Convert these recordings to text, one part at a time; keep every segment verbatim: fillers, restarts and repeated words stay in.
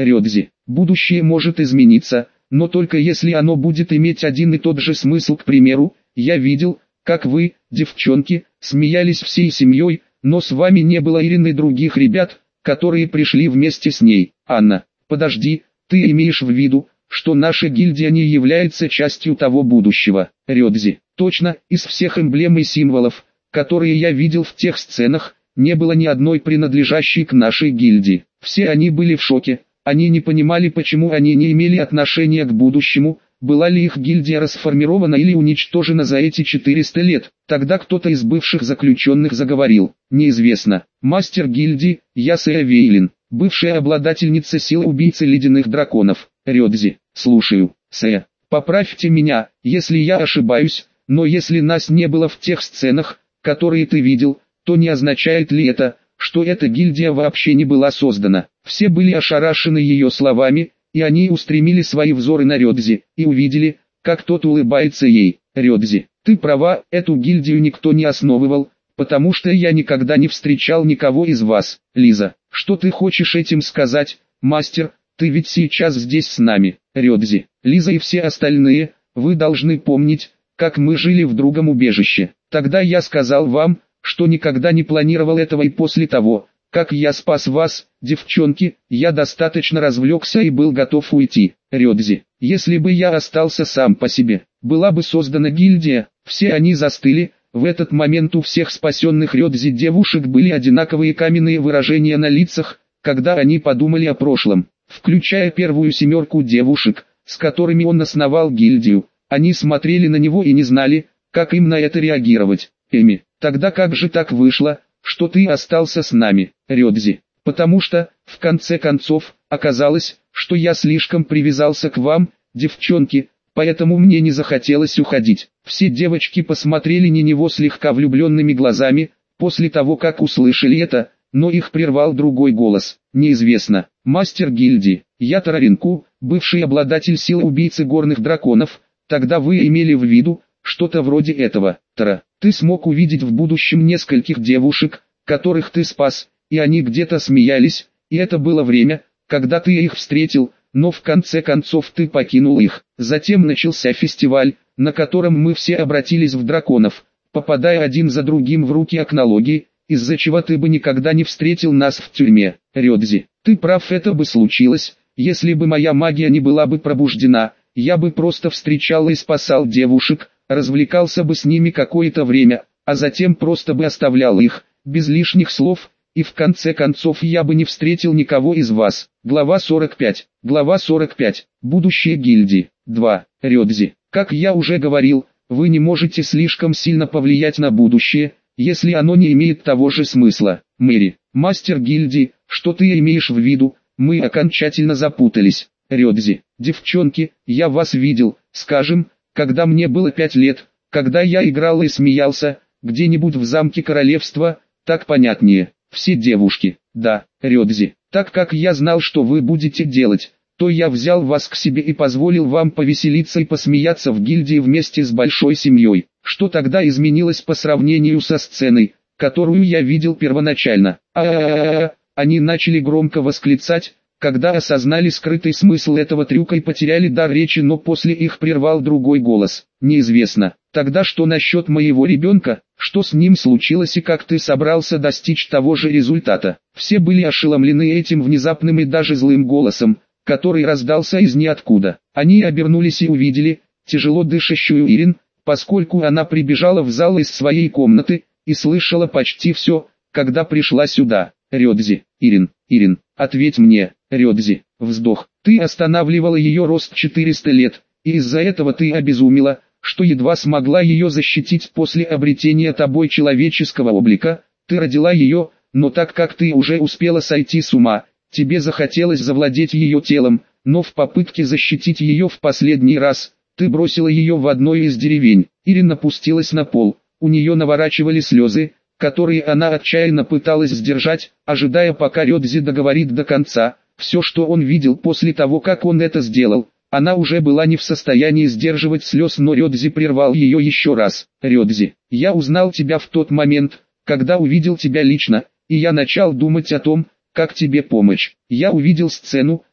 Рёдзи. Будущее может измениться, но только если оно будет иметь один и тот же смысл. К примеру, я видел, как вы, девчонки, смеялись всей семьей, но с вами не было Ирины и других ребят, которые пришли вместе с ней. Анна, подожди, ты имеешь в виду, что наша гильдия не является частью того будущего? Рёдзи. Точно, из всех эмблем и символов, которые я видел в тех сценах, не было ни одной принадлежащей к нашей гильдии. Все они были в шоке, они не понимали, почему они не имели отношения к будущему, была ли их гильдия расформирована или уничтожена за эти четыреста лет. Тогда кто-то из бывших заключенных заговорил. Неизвестно. Мастер гильдии, я Сэя Вейлин, бывшая обладательница силы убийцы ледяных драконов. Рёдзи. Слушаю, Сэя. Поправьте меня, если я ошибаюсь, но если нас не было в тех сценах, которые ты видел, то не означает ли это, что эта гильдия вообще не была создана? Все были ошарашены ее словами, и они устремили свои взоры на Рёдзи, и увидели, как тот улыбается ей. Рёдзи, ты права, эту гильдию никто не основывал, потому что я никогда не встречал никого из вас. Лиза, что ты хочешь этим сказать, мастер, ты ведь сейчас здесь с нами. Рёдзи, Лиза и все остальные, вы должны помнить, как мы жили в другом убежище. Тогда я сказал вам, что никогда не планировал этого, и после того, как я спас вас, девчонки, я достаточно развлекся и был готов уйти. Рёдзи, если бы я остался сам по себе, была бы создана гильдия. Все они застыли. В этот момент у всех спасенных Рёдзи девушек были одинаковые каменные выражения на лицах, когда они подумали о прошлом, включая первую семерку девушек, с которыми он основал гильдию. Они смотрели на него и не знали, как им на это реагировать. Эми, тогда как же так вышло, что ты остался с нами, Рёдзи? Потому что, в конце концов, оказалось, что я слишком привязался к вам, девчонки, поэтому мне не захотелось уходить. Все девочки посмотрели на него слегка влюбленными глазами, после того как услышали это, но их прервал другой голос. Неизвестно. Мастер гильдии, я Тараринку, бывший обладатель сил убийцы горных драконов. Тогда вы имели в виду что-то вроде этого. Тара, ты смог увидеть в будущем нескольких девушек, которых ты спас, и они где-то смеялись, и это было время, когда ты их встретил, но в конце концов ты покинул их. Затем начался фестиваль, на котором мы все обратились в драконов, попадая один за другим в руки Акнологии, из-за чего ты бы никогда не встретил нас в тюрьме. Рёдзи, ты прав, это бы случилось, если бы моя магия не была бы пробуждена. Я бы просто встречал и спасал девушек, развлекался бы с ними какое-то время, а затем просто бы оставлял их, без лишних слов, и в конце концов я бы не встретил никого из вас. Глава сорок пять. Глава сорок пять. Будущее гильдии. два. Рёдзи, как я уже говорил, вы не можете слишком сильно повлиять на будущее, если оно не имеет того же смысла. Мэри, мастер гильдии, что ты имеешь в виду? Мы окончательно запутались. Рёдзи, девчонки, я вас видел, скажем, когда мне было пять лет, когда я играл и смеялся, где-нибудь в замке королевства, так понятнее. Все девушки, да, Рёдзи, так как я знал, что вы будете делать, то я взял вас к себе и позволил вам повеселиться и посмеяться в гильдии вместе с большой семьей. Что тогда изменилось по сравнению со сценой, которую я видел первоначально? А-а-а-а, они начали громко восклицать, когда осознали скрытый смысл этого трюка и потеряли дар речи, но после их прервал другой голос. Неизвестно. Тогда что насчет моего ребенка? Что с ним случилось и как ты собрался достичь того же результата? Все были ошеломлены этим внезапным и даже злым голосом, который раздался из ниоткуда. Они обернулись и увидели тяжело дышащую Ирин, поскольку она прибежала в зал из своей комнаты и слышала почти все, когда пришла сюда. Рёдзи, Ирин, Ирин, ответь мне, Рёдзи, вздох. Ты останавливала ее рост четыреста лет, и из-за этого ты обезумела, что едва смогла ее защитить после обретения тобой человеческого облика. Ты родила ее, но так как ты уже успела сойти с ума, тебе захотелось завладеть ее телом, но в попытке защитить ее в последний раз, ты бросила ее в одной из деревень. Ирин опустилась на пол, у нее наворачивали слезы, которые она отчаянно пыталась сдержать, ожидая пока Рёдзи договорит до конца. Все, что он видел после того, как он это сделал, она уже была не в состоянии сдерживать слез, но Рёдзи прервал ее еще раз. Рёдзи, я узнал тебя в тот момент, когда увидел тебя лично, и я начал думать о том, как тебе помочь. Я увидел сцену,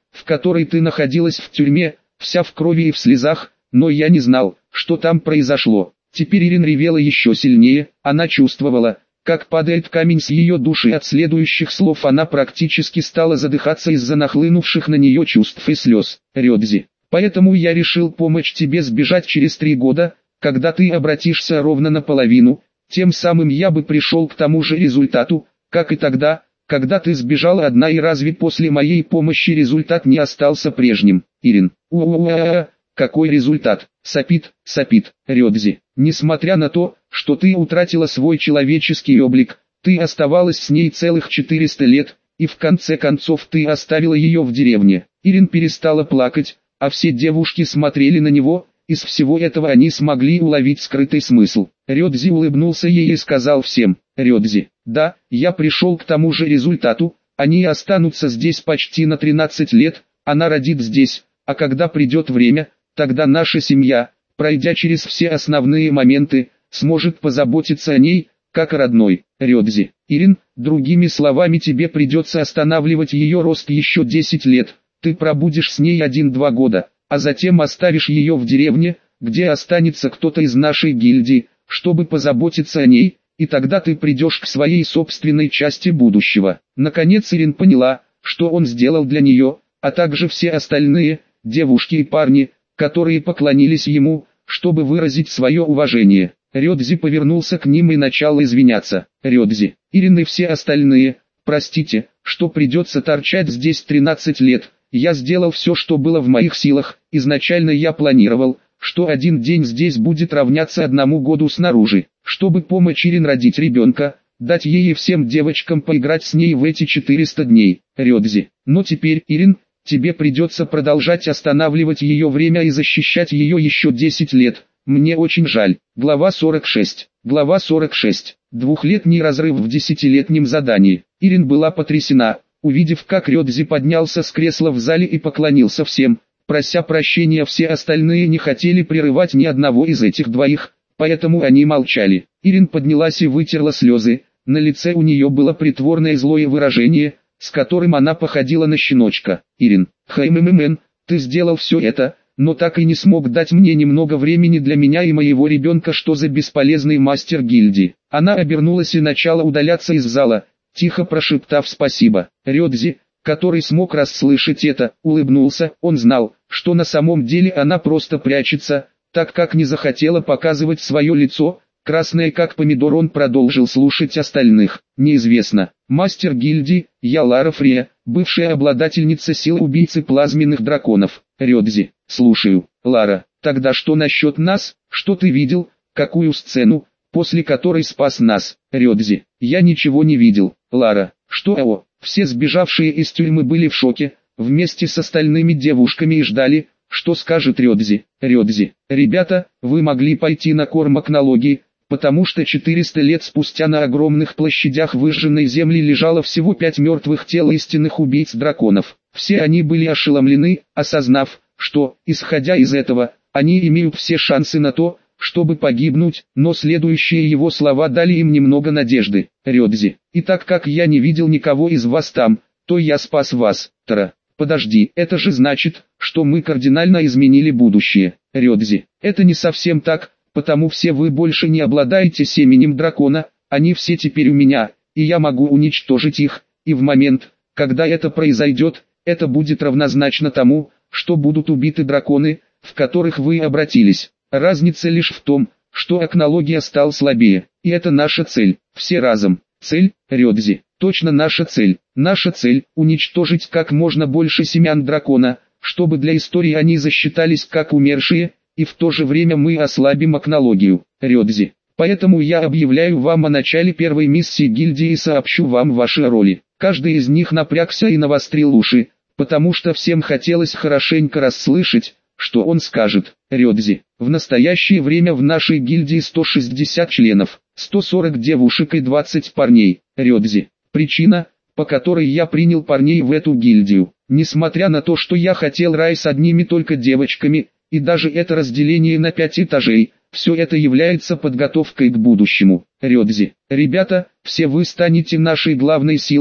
в которой ты находилась в тюрьме, вся в крови и в слезах, но я не знал, что там произошло. Теперь Ирин ревела еще сильнее, она чувствовала, как падает камень с ее души. От следующих слов она практически стала задыхаться из-за нахлынувших на нее чувств и слез. Рёдзи, поэтому я решил помочь тебе сбежать через три года, когда ты обратишься ровно наполовину, тем самым я бы пришел к тому же результату, как и тогда, когда ты сбежала одна, и разве после моей помощи результат не остался прежним? Ирин, у-у-у-а-а, какой результат? Сопит, сопит, Рёдзи. Несмотря на то, что ты утратила свой человеческий облик, ты оставалась с ней целых четыреста лет, и в конце концов ты оставила ее в деревне. Ирин перестала плакать, а все девушки смотрели на него. Из всего этого они смогли уловить скрытый смысл. Рёдзи улыбнулся ей и сказал всем: Рёдзи, да, я пришел к тому же результату, они останутся здесь почти на тринадцать лет, она родит здесь, а когда придет время, тогда наша семья, пройдя через все основные моменты, сможет позаботиться о ней, как о родной. Рёдзи, Ирин, другими словами, тебе придется останавливать ее рост еще десять лет, ты пробудешь с ней один-два года, а затем оставишь ее в деревне, где останется кто-то из нашей гильдии, чтобы позаботиться о ней, и тогда ты придешь к своей собственной части будущего. Наконец Ирин поняла, что он сделал для нее, а также все остальные, девушки и парни, которые поклонились ему, чтобы выразить свое уважение. Рёдзи повернулся к ним и начал извиняться. Рёдзи, Ирин и все остальные, простите, что придется торчать здесь тринадцать лет. Я сделал все, что было в моих силах. Изначально я планировал, что один день здесь будет равняться одному году снаружи, чтобы помочь Ирин родить ребенка, дать ей и всем девочкам поиграть с ней в эти четыреста дней. Рёдзи, но теперь, Ирин, тебе придется продолжать останавливать ее время и защищать ее еще десять лет. Мне очень жаль. Глава сорок шесть. Глава сорок шесть. Двухлетний разрыв в десятилетнем задании. Ирин была потрясена, увидев, как Рёдзи поднялся с кресла в зале и поклонился всем. Прося прощения, все остальные не хотели прерывать ни одного из этих двоих, поэтому они молчали. Ирин поднялась и вытерла слезы, на лице у нее было притворное злое выражение, с которым она походила на щеночка. Ирин, хммм, ты сделал все это, но так и не смог дать мне немного времени для меня и моего ребенка. Что за бесполезный мастер гильдии? Она обернулась и начала удаляться из зала, тихо прошептав спасибо. Рёдзи, который смог расслышать это, улыбнулся. Он знал, что на самом деле она просто прячется, так как не захотела показывать свое лицо, красное как помидор. Он продолжил слушать остальных. Неизвестно. Мастер гильдии, я Лара Фрия, бывшая обладательница сил убийцы плазменных драконов. Рёдзи, слушаю. Лара, тогда что насчет нас? Что ты видел? Какую сцену, после которой спас нас? Рёдзи, я ничего не видел. Лара, что о? Все сбежавшие из тюрьмы были в шоке, вместе с остальными девушками, и ждали, что скажет Рёдзи. Рёдзи, ребята, вы могли пойти на корм налоги, потому что четыреста лет спустя на огромных площадях выжженной земли лежало всего пять мертвых тел истинных убийц драконов. Все они были ошеломлены, осознав, что, исходя из этого, они имеют все шансы на то, чтобы погибнуть, но следующие его слова дали им немного надежды. Рёдзи, и так как я не видел никого из вас там, то я спас вас. Тара, подожди, это же значит, что мы кардинально изменили будущее. Рёдзи, это не совсем так, потому все вы больше не обладаете семенем дракона, они все теперь у меня, и я могу уничтожить их, и в момент, когда это произойдет, это будет равнозначно тому, что будут убиты драконы, в которых вы обратились. Разница лишь в том, что акнология стал слабее, и это наша цель, все разом. Цель, Рёдзи, точно наша цель. Наша цель – уничтожить как можно больше семян дракона, чтобы для истории они засчитались как умершие, и в то же время мы ослабим акнологию. Рёдзи, поэтому я объявляю вам о начале первой миссии гильдии и сообщу вам ваши роли. Каждый из них напрягся и навострил уши, потому что всем хотелось хорошенько расслышать, что он скажет. Рёдзи, в настоящее время в нашей гильдии сто шестьдесят членов, сто сорок девушек и двадцать парней. Рёдзи, причина, по которой я принял парней в эту гильдию, несмотря на то, что я хотел рай с одними только девочками, и даже это разделение на пять этажей, все это является подготовкой к будущему. Рёдзи, ребята, все вы станете нашей главной силой,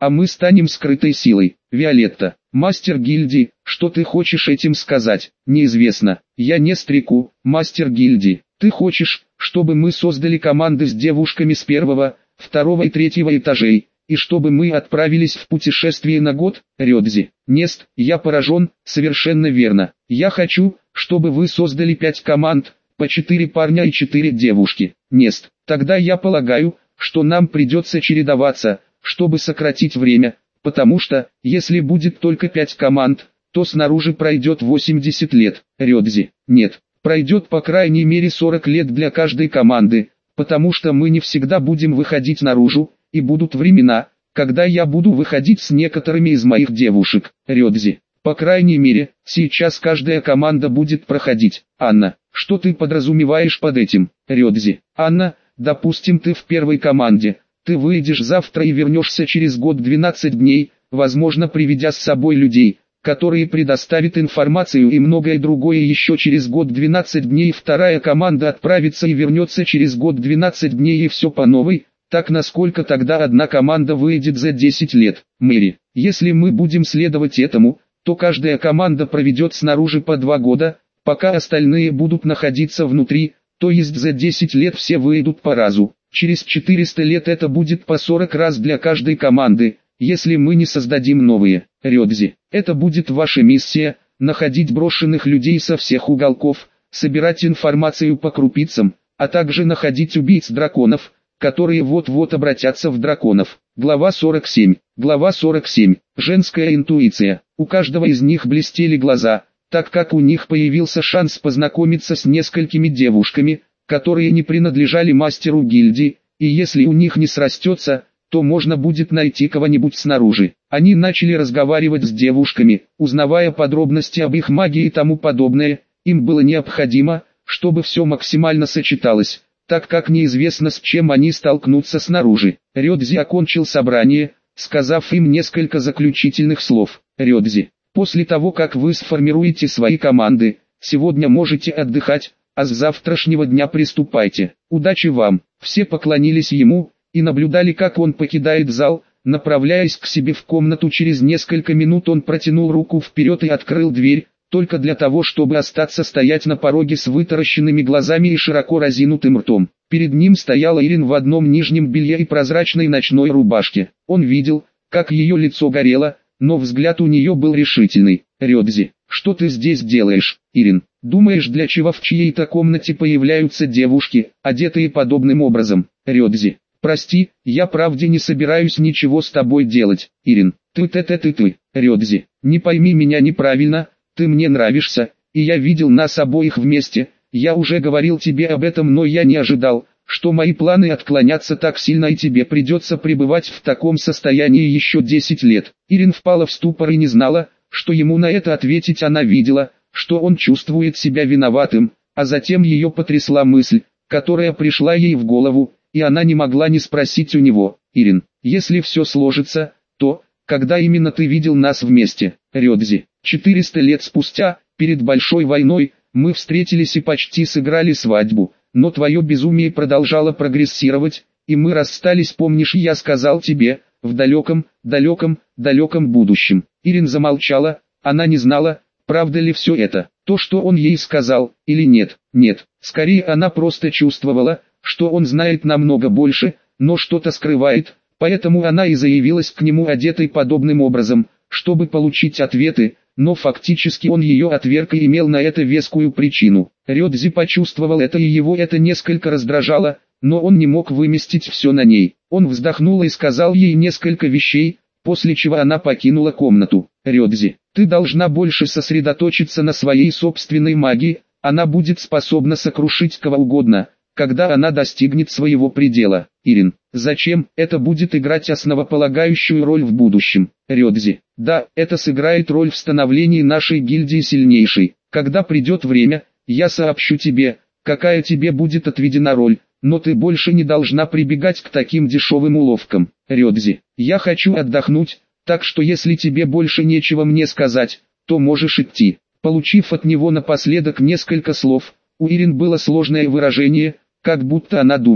а мы станем скрытой силой. Виолетта, мастер гильдии, что ты хочешь этим сказать? Неизвестно. Я не стреку, мастер гильдии. Ты хочешь, чтобы мы создали команды с девушками с первого, второго и третьего этажей, и чтобы мы отправились в путешествие на год, Рёдзи? Нест, я поражен, совершенно верно. Я хочу, чтобы вы создали пять команд, по четыре парня и четыре девушки. Нест, тогда я полагаю, что нам придется чередоваться, чтобы сократить время, потому что, если будет только пять команд, то снаружи пройдет восемьдесят лет. Рёдзи, нет, пройдет по крайней мере сорок лет для каждой команды, потому что мы не всегда будем выходить наружу, и будут времена, когда я буду выходить с некоторыми из моих девушек. Рёдзи, по крайней мере, сейчас каждая команда будет проходить. Анна, что ты подразумеваешь под этим? Рёдзи, Анна, допустим, ты в первой команде, ты выйдешь завтра и вернешься через год двенадцать дней, возможно, приведя с собой людей, которые предоставят информацию и многое другое еще через год двенадцать дней. Вторая команда отправится и вернется через год двенадцать дней, и все по новой, так насколько тогда одна команда выйдет за десять лет. Мэри, если мы будем следовать этому, то каждая команда проведет снаружи по два года, пока остальные будут находиться внутри, то есть за десять лет все выйдут по разу. Через четыреста лет это будет по сорок раз для каждой команды, если мы не создадим новые. Рёдзи, это будет ваша миссия, находить брошенных людей со всех уголков, собирать информацию по крупицам, а также находить убийц драконов, которые вот-вот обратятся в драконов. Глава сорок семь. Глава сорок семь. Женская интуиция. У каждого из них блестели глаза, так как у них появился шанс познакомиться с несколькими девушками, которые не принадлежали мастеру гильдии, и если у них не срастется, то можно будет найти кого-нибудь снаружи. Они начали разговаривать с девушками, узнавая подробности об их магии и тому подобное. Им было необходимо, чтобы все максимально сочеталось, так как неизвестно, с чем они столкнутся снаружи. Рёдзи окончил собрание, сказав им несколько заключительных слов. Рёдзи, после того, как вы сформируете свои команды, сегодня можете отдыхать, а с завтрашнего дня приступайте. Удачи вам. Все поклонились ему и наблюдали, как он покидает зал, направляясь к себе в комнату. Через несколько минут он протянул руку вперед и открыл дверь, только для того, чтобы остаться стоять на пороге с вытаращенными глазами и широко разинутым ртом. Перед ним стояла Ирин в одном нижнем белье и прозрачной ночной рубашке. Он видел, как ее лицо горело, но взгляд у нее был решительный. «Рёдзи, что ты здесь делаешь, Ирин? Думаешь, для чего в чьей-то комнате появляются девушки, одетые подобным образом? Рёдзи, прости, я правде не собираюсь ничего с тобой делать, Ирин. Ты-ты-ты-ты-ты, Рёдзи, не пойми меня неправильно, ты мне нравишься, и я видел нас обоих вместе, я уже говорил тебе об этом, но я не ожидал, что мои планы отклонятся так сильно и тебе придется пребывать в таком состоянии еще десять лет. Ирин впала в ступор и не знала, что ему на это ответить. Она видела, что он чувствует себя виноватым, а затем ее потрясла мысль, которая пришла ей в голову, и она не могла не спросить у него. «Ирин, если все сложится, то, когда именно ты видел нас вместе?» Рёдзи, четыреста лет спустя, перед большой войной, мы встретились и почти сыграли свадьбу, но твое безумие продолжало прогрессировать, и мы расстались. Помнишь, я сказал тебе, в далеком, далеком, далеком будущем. Ирин замолчала, она не знала, правда ли все это, то, что он ей сказал, или нет. Нет, скорее она просто чувствовала, что он знает намного больше, но что-то скрывает, поэтому она и заявилась к нему одетой подобным образом, чтобы получить ответы, но фактически он ее отверг и имел на это вескую причину. Рёдзи почувствовал это, и его это несколько раздражало, но он не мог выместить все на ней. Он вздохнул и сказал ей несколько вещей, после чего она покинула комнату. «Рёдзи, ты должна больше сосредоточиться на своей собственной магии, она будет способна сокрушить кого угодно, когда она достигнет своего предела. Ирин, зачем? Это будет играть основополагающую роль в будущем. Рёдзи, да, это сыграет роль в становлении нашей гильдии сильнейшей. Когда придет время, я сообщу тебе, какая тебе будет отведена роль, но ты больше не должна прибегать к таким дешевым уловкам. Рёдзи, я хочу отдохнуть, так что если тебе больше нечего мне сказать, то можешь идти». Получив от него напоследок несколько слов, у Ирин было сложное выражение, как будто она думала: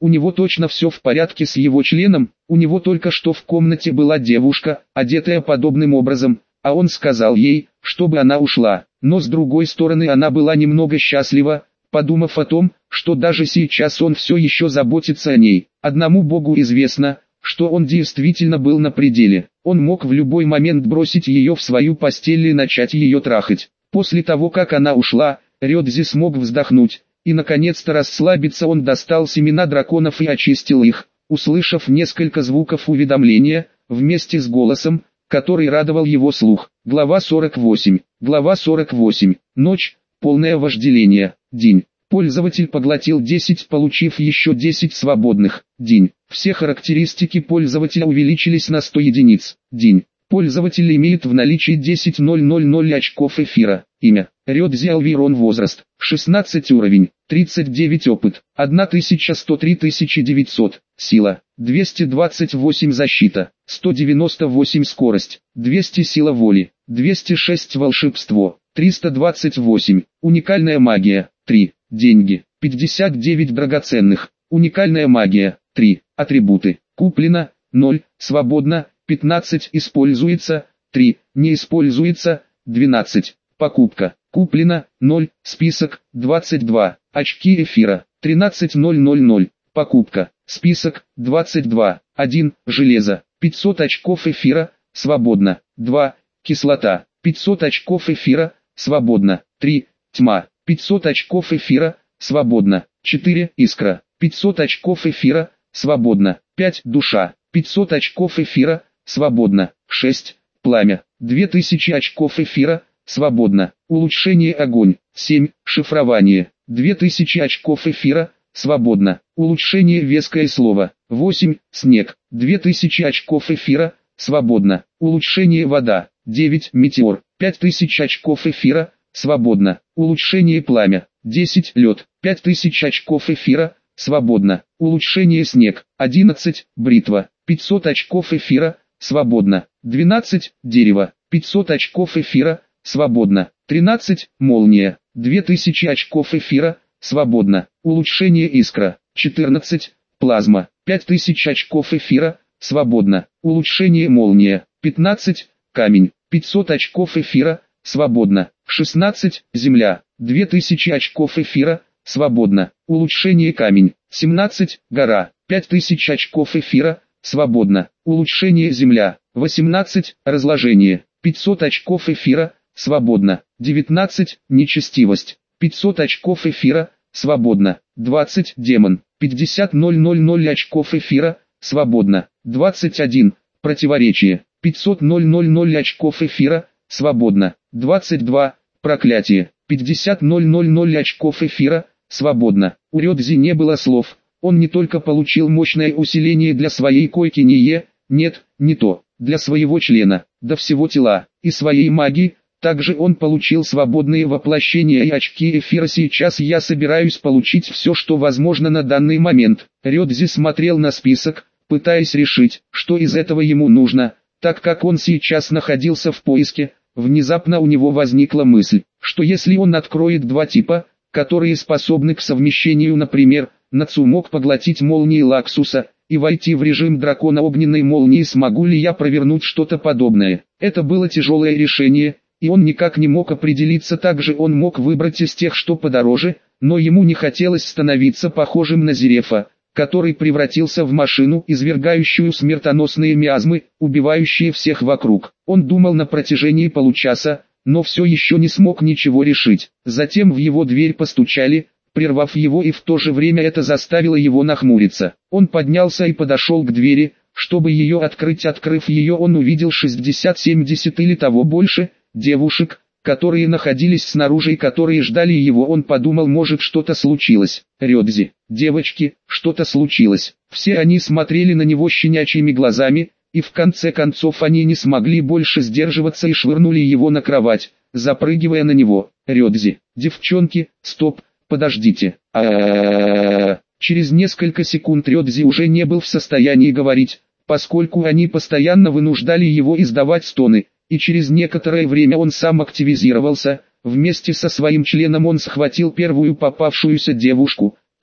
у него точно все в порядке с его членом, у него только что в комнате была девушка, одетая подобным образом, а он сказал ей, чтобы она ушла. Но с другой стороны она была немного счастлива, подумав о том, что даже сейчас он все еще заботится о ней. Одному Богу известно, что он действительно был на пределе. Он мог в любой момент бросить ее в свою постель и начать ее трахать. После того, как она ушла, Рёдзи смог вздохнуть, и наконец-то расслабиться. Он достал семена драконов и очистил их, услышав несколько звуков уведомления, вместе с голосом, который радовал его слух. Глава сорок восемь. Глава сорок восемь. Ночь, полное вожделение. День. Пользователь поглотил десять, получив еще десять свободных. День. Все характеристики пользователя увеличились на сто единиц. День. Пользователь имеет в наличии десять тысяч очков эфира. Имя. Рёдзи Алвирон. Возраст. шестнадцать уровень. тридцать девять опыт. тысяча сто три тысячи девятьсот. Сила. двести двадцать восемь защита. сто девяносто восемь скорость. двести сила воли. двести шесть волшебство. триста двадцать восемь. Уникальная магия. три. Деньги. пятьдесят девять драгоценных. Уникальная магия. три. Атрибуты. Куплено. ноль. Свободно. пятнадцать. Используется. три. Не используется. двенадцать. Покупка. Куплено. ноль. Список. двадцать два. Очки эфира. тринадцать тысяч. Покупка. Список. двадцать два. один. Железо. пятьсот очков эфира. Свободно. два. Кислота. пятьсот очков эфира. Свободно. три. Тьма. пятьсот очков эфира. Свободно. четыре. Искра. пятьсот очков эфира. Свободно. пять. Душа. пятьсот очков эфира. Свободно. шесть. Пламя. две тысячи очков эфира. Свободно. Улучшение огонь. семь. Шифрование. две тысячи очков эфира. Свободно. Улучшение веское слово. восемь. Снег. две тысячи очков эфира. Свободно. Улучшение вода. девять. Метеор. пять тысяч очков эфира. Свободно. Улучшение пламя. десять. Лед. пять тысяч очков эфира. Свободно. Улучшение снег. одиннадцать. Бритва. пятьсот очков эфира. Свободно. двенадцать. Дерево. пятьсот очков эфира. Свободно. тринадцать. Молния. две тысячи очков эфира. Свободно. Улучшение искра. четырнадцать. Плазма. пять тысяч очков эфира. Свободно. Улучшение молния. пятнадцать. Камень. пятьсот очков эфира. Свободно. шестнадцать. Земля. две тысячи очков эфира. Свободно. Улучшение камень. семнадцать. Гора. пять тысяч очков эфира. Свободно. Улучшение земля. восемнадцать. Разложение. пятьсот очков эфира. Свободно. девятнадцать. Нечестивость. пятьсот очков эфира. Свободно. двадцать. Демон. пятьдесят тысяч очков эфира. Свободно. двадцать один. Противоречие. пятьсот тысяч очков эфира. Свободно. двадцать два. Проклятие. пятьдесят тысяч очков эфира. Свободно. У Рёдзи не было слов. Он не только получил мощное усиление для своей койки Ние, нет, не то, для своего члена, до всего тела, и своей магии. Также он получил свободные воплощения и очки эфира. Сейчас я собираюсь получить все, что возможно на данный момент. Рёдзи смотрел на список, пытаясь решить, что из этого ему нужно, так как он сейчас находился в поиске. Внезапно у него возникла мысль, что если он откроет два типа, которые способны к совмещению, например, Нацу мог поглотить молнии Лаксуса и войти в режим дракона огненной молнии, смогу ли я провернуть что-то подобное? Это было тяжелое решение, и он никак не мог определиться. Также он мог выбрать из тех, что подороже, но ему не хотелось становиться похожим на Зерефа, который превратился в машину, извергающую смертоносные миазмы, убивающие всех вокруг. Он думал на протяжении получаса, но все еще не смог ничего решить. Затем в его дверь постучали, прервав его, и в то же время это заставило его нахмуриться. Он поднялся и подошел к двери, чтобы ее открыть. Открыв ее, он увидел шестьдесят-семьдесят или того больше девушек, которые находились снаружи и которые ждали его. Он подумал, может, что-то случилось. Рёдзи, девочки, что-то случилось. Все они смотрели на него щенячьими глазами, и в конце концов они не смогли больше сдерживаться и швырнули его на кровать, запрыгивая на него. Рёдзи, девчонки, стоп, подождите. А-а-а-а-а. Через несколько секунд Рёдзи уже не был в состоянии говорить, поскольку они постоянно вынуждали его издавать стоны, и через некоторое время он сам активизировался. Вместе со своим членом он схватил первую попавшуюся девушку,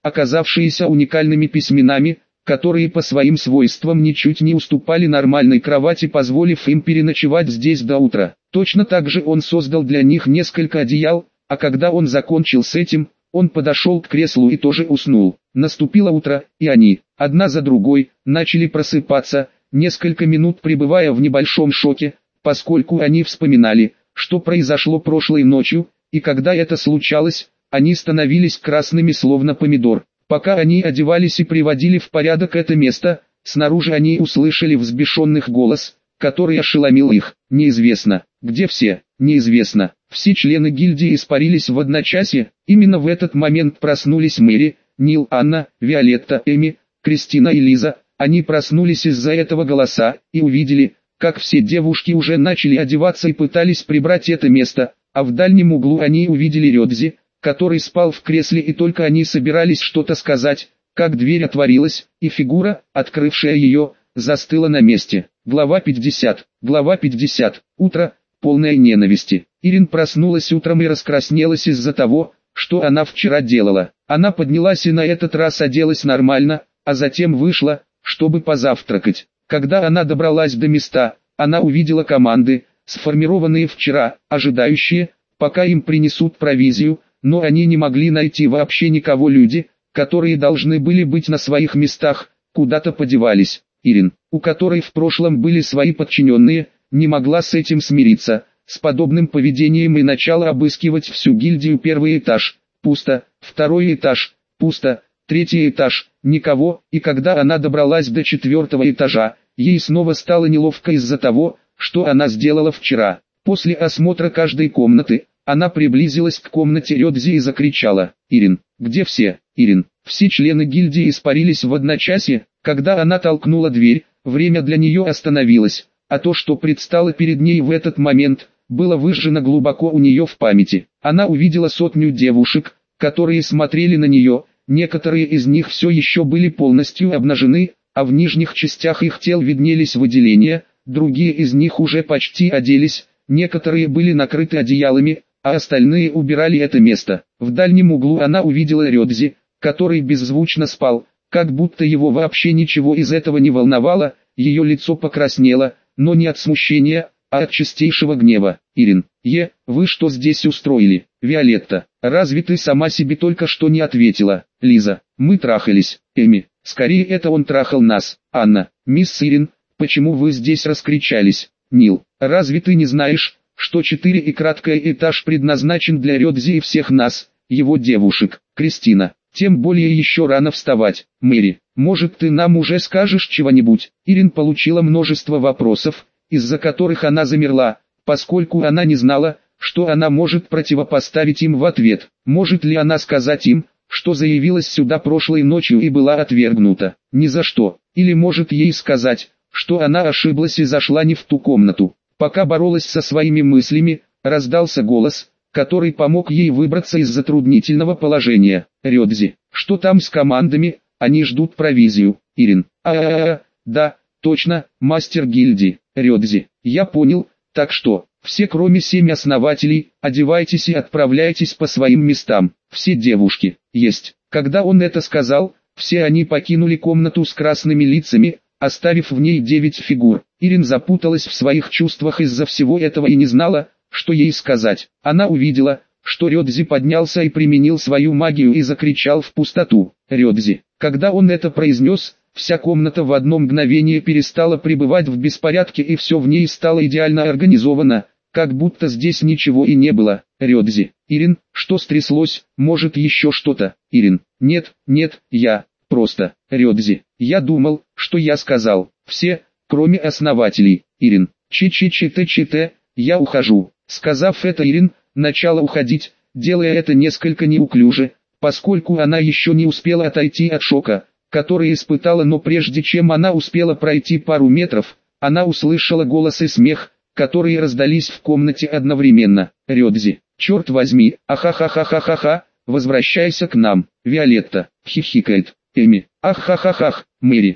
оказавшиеся уникальными письменами, которые по своим свойствам ничуть не уступали нормальной кровати, позволив им переночевать здесь до утра. Точно так же он создал для них несколько одеял, а когда он закончил с этим, он подошел к креслу и тоже уснул. Наступило утро, и они, одна за другой, начали просыпаться, несколько минут пребывая в небольшом шоке, поскольку они вспоминали, что произошло прошлой ночью, и когда это случалось, они становились красными словно помидор. Пока они одевались и приводили в порядок это место, снаружи они услышали взбешенных голос, который ошеломил их. Неизвестно, где все, неизвестно. Все члены гильдии испарились в одночасье. Именно в этот момент проснулись Мэри, Нил, Анна, Виолетта, Эми, Кристина и Лиза. Они проснулись из-за этого голоса и увидели, как все девушки уже начали одеваться и пытались прибрать это место, а в дальнем углу они увидели Рёдзи, который спал в кресле, и только они собирались что-то сказать, как дверь отворилась, и фигура, открывшая ее, застыла на месте. Глава пятьдесят. Глава пятьдесят. Утро, полное ненависти. Ирин проснулась утром и раскраснелась из-за того, что она вчера делала. Она поднялась и на этот раз оделась нормально, а затем вышла, чтобы позавтракать. Когда она добралась до места, она увидела команды, сформированные вчера, ожидающие, пока им принесут провизию, но они не могли найти вообще никого. Люди, которые должны были быть на своих местах, куда-то подевались. Ирин, у которой в прошлом были свои подчиненные, не могла с этим смириться, с подобным поведением, и начала обыскивать всю гильдию. Первый этаж, пусто, второй этаж, пусто, третий этаж, никого, и когда она добралась до четвертого этажа, ей снова стало неловко из-за того, что она сделала вчера. После осмотра каждой комнаты, она приблизилась к комнате Рёдзи и закричала: «Ирин, где все? Ирин!» Все члены гильдии испарились в одночасье, когда она толкнула дверь. Время для нее остановилось, а то, что предстало перед ней в этот момент, было выжжено глубоко у нее в памяти. Она увидела сотню девушек, которые смотрели на нее, некоторые из них все еще были полностью обнажены, а в нижних частях их тел виднелись выделения, другие из них уже почти оделись, некоторые были накрыты одеялами, а остальные убирали это место. В дальнем углу она увидела Рёдзи, который беззвучно спал, как будто его вообще ничего из этого не волновало. Ее лицо покраснело, но не от смущения, а от чистейшего гнева. «Ирин, Е, вы что здесь устроили?» «Виолетта, разве ты сама себе только что не ответила?» «Лиза, мы трахались». «Эми, скорее это он трахал нас». «Анна, мисс Ирин, почему вы здесь раскричались?» «Нил, разве ты не знаешь, что четыре и краткий этаж предназначен для Рёдзи и всех нас, его девушек?» «Кристина, тем более еще рано вставать». «Мэри, может ты нам уже скажешь чего-нибудь?» Ирин получила множество вопросов, из-за которых она замерла, поскольку она не знала, что она может противопоставить им в ответ. Может ли она сказать им, что заявилась сюда прошлой ночью и была отвергнута? Ни за что. Или может ей сказать, что она ошиблась и зашла не в ту комнату? Пока боролась со своими мыслями, раздался голос, который помог ей выбраться из затруднительного положения. «Рёдзи, что там с командами? Они ждут провизию». «Ирин, а-а-а, да, точно, мастер гильдии». «Рёдзи, я понял, так что, все кроме семи основателей, одевайтесь и отправляйтесь по своим местам». «Все девушки». «Есть». Когда он это сказал, все они покинули комнату с красными лицами, оставив в ней девять фигур. Ирин запуталась в своих чувствах из-за всего этого и не знала, что ей сказать. Она увидела, что Рёдзи поднялся и применил свою магию и закричал в пустоту: «Рёдзи!». Когда он это произнес, вся комната в одно мгновение перестала пребывать в беспорядке, и все в ней стало идеально организовано, как будто здесь ничего и не было. «Рёдзи!». «Ирин, что стряслось? Может еще что-то?» «Ирин, нет, нет, я, просто, Рёдзи, я думал, что я сказал, все, кроме основателей». «Ирин, чи-чи-чи-те-чи-те, я ухожу». Сказав это, Ирин начала уходить, делая это несколько неуклюже, поскольку она еще не успела отойти от шока, который испытала, но прежде чем она успела пройти пару метров, она услышала голос и смех, которые раздались в комнате одновременно. «Рёдзи, черт возьми, ахахахахахаха, возвращайся к нам». «Виолетта», хихикает. «Эми, ах-ха-ха-хах». «Мэри,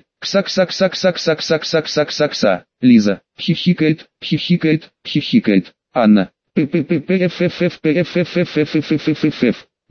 кса-кса-кса-кса-кса-кса-кса-кса-кса». «Лиза», хихикает, хихикает, хихикает. «Анна, п-п-п-п-ф-ф-ф-п-ф-ф-ф-ф-ф-ф-ф-ф». «Нил,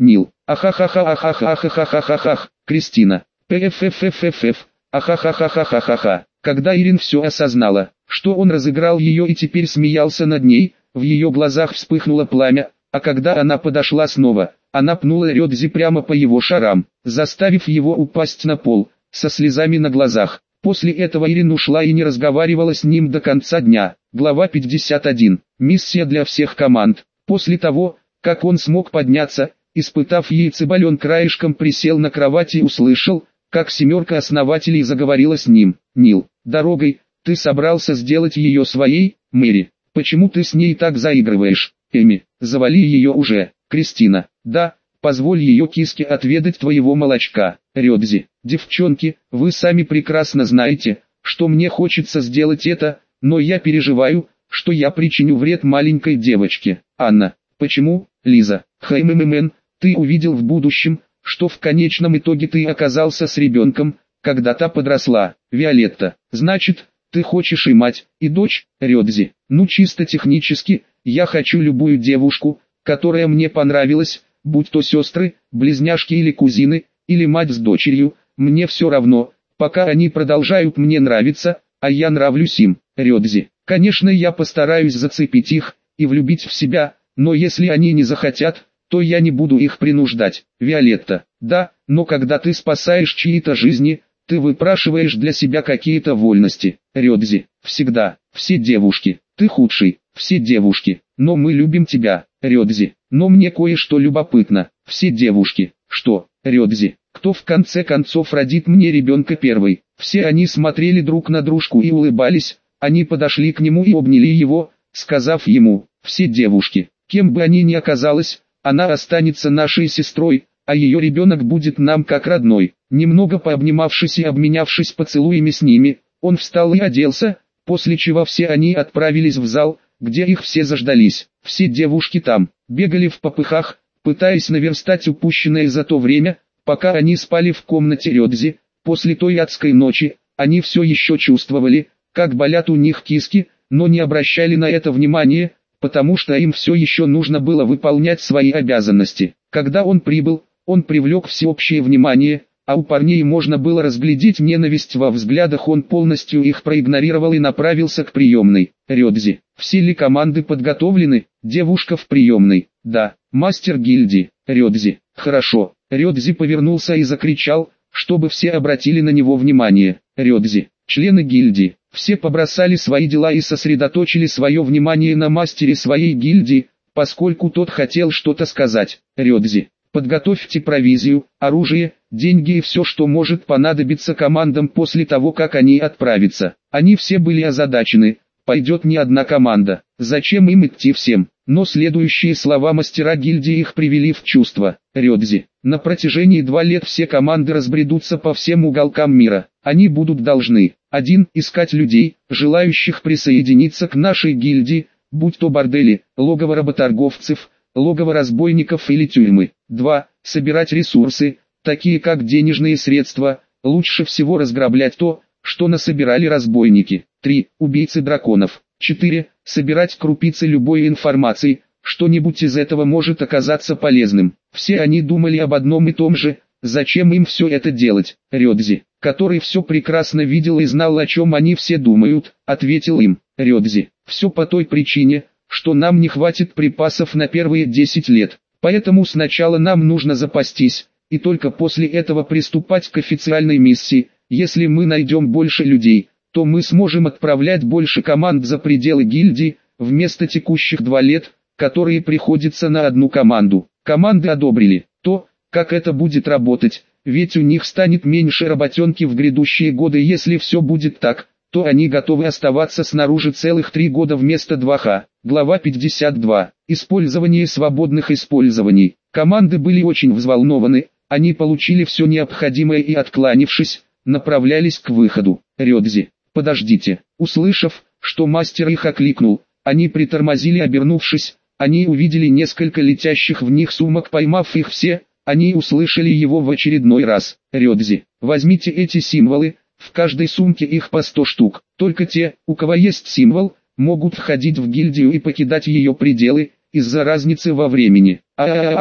Ахахаха-ахахахахахахах, Кристина. Пфффффф, ахахахахахахаха. Когда Ирин все осознала, что он разыграл ее и теперь смеялся над ней, в ее глазах вспыхнуло пламя, а когда она подошла снова, она пнула Рёдзи прямо по его шарам, заставив его упасть на пол, со слезами на глазах. После этого Ирин ушла и не разговаривала с ним до конца дня. Глава пятьдесят один. Миссия для всех команд. После того, как он смог подняться, испытав яйцебаллон, краешком присел на кровати и услышал, как семерка основателей заговорила с ним. «Нил, дорогой, ты собрался сделать ее своей, Мэри? Почему ты с ней так заигрываешь? Эми, завали ее уже. Кристина, да, позволь ее киске отведать твоего молочка. Рёдзи, девчонки, вы сами прекрасно знаете, что мне хочется сделать это, но я переживаю, что я причиню вред маленькой девочке. Анна, почему, Лиза, хэймэмэмен, ты увидел в будущем, что в конечном итоге ты оказался с ребенком, когда та подросла. Виолетта, значит, ты хочешь и мать, и дочь, Рёдзи. Ну чисто технически, я хочу любую девушку, которая мне понравилась, будь то сестры, близняшки или кузины, или мать с дочерью, мне все равно, пока они продолжают мне нравиться, а я нравлюсь им, Рёдзи. Конечно, я постараюсь зацепить их и влюбить в себя, но если они не захотят, то я не буду их принуждать. Виолетта, да, но когда ты спасаешь чьи-то жизни, ты выпрашиваешь для себя какие-то вольности. Рёдзи, всегда, все девушки, ты худший, все девушки, но мы любим тебя, Рёдзи. Но мне кое-что любопытно, все девушки, что, Рёдзи, кто в конце концов родит мне ребенка первый? Все они смотрели друг на дружку и улыбались, они подошли к нему и обняли его, сказав ему, все девушки, кем бы они ни оказалась, она останется нашей сестрой, а ее ребенок будет нам как родной. Немного пообнимавшись и обменявшись поцелуями с ними, он встал и оделся, после чего все они отправились в зал, где их все заждались. Все девушки там, бегали в попыхах, пытаясь наверстать упущенное за то время, пока они спали в комнате Рёдзи. После той адской ночи, они все еще чувствовали, как болят у них киски, но не обращали на это внимания, потому что им все еще нужно было выполнять свои обязанности. Когда он прибыл, он привлек всеобщее внимание, а у парней можно было разглядеть ненависть во взглядах, он полностью их проигнорировал и направился к приемной. Рёдзи, все ли команды подготовлены? Девушка в приемной. Да, мастер гильдии. Рёдзи, хорошо. Рёдзи повернулся и закричал, чтобы все обратили на него внимание. Рёдзи, члены гильдии, все побросали свои дела и сосредоточили свое внимание на мастере своей гильдии, поскольку тот хотел что-то сказать. Рёдзи, подготовьте провизию, оружие, деньги и все, что может понадобиться командам после того, как они отправятся. Они все были озадачены, пойдет не одна команда, зачем им идти всем? Но следующие слова мастера гильдии их привели в чувство. Рёдзи, на протяжении двух лет все команды разбредутся по всем уголкам мира. Они будут должны: один Искать людей, желающих присоединиться к нашей гильдии, будь то бордели, логово работорговцев, логово разбойников или тюрьмы. два Собирать ресурсы, такие как денежные средства, лучше всего разграблять то, что насобирали разбойники. три Убийцы драконов. четыре Собирать крупицы любой информации, что-нибудь из этого может оказаться полезным. Все они думали об одном и том же, зачем им все это делать. Рёдзи, который все прекрасно видел и знал, о чем они все думают, ответил им: Рёдзи, все по той причине, что нам не хватит припасов на первые десять лет, поэтому сначала нам нужно запастись, и только после этого приступать к официальной миссии. Если мы найдем больше людей, то мы сможем отправлять больше команд за пределы гильдии, вместо текущих двух лет, которые приходится на одну команду. Команды одобрили то, как это будет работать, ведь у них станет меньше работенки в грядущие годы. Если все будет так, то они готовы оставаться снаружи целых три года вместо двух. Глава пятьдесят два. Использование свободных использований. Команды были очень взволнованы, они получили все необходимое и, откланившись, направлялись к выходу. Рёдзи, подождите. Услышав, что мастер их окликнул, они притормозили, обернувшись, они увидели несколько летящих в них сумок. Поймав их все, они услышали его в очередной раз. Рёдзи, возьмите эти символы, в каждой сумке их по сто штук. Только те, у кого есть символ, могут входить в гильдию и покидать ее пределы, из-за разницы во времени. А-а-а,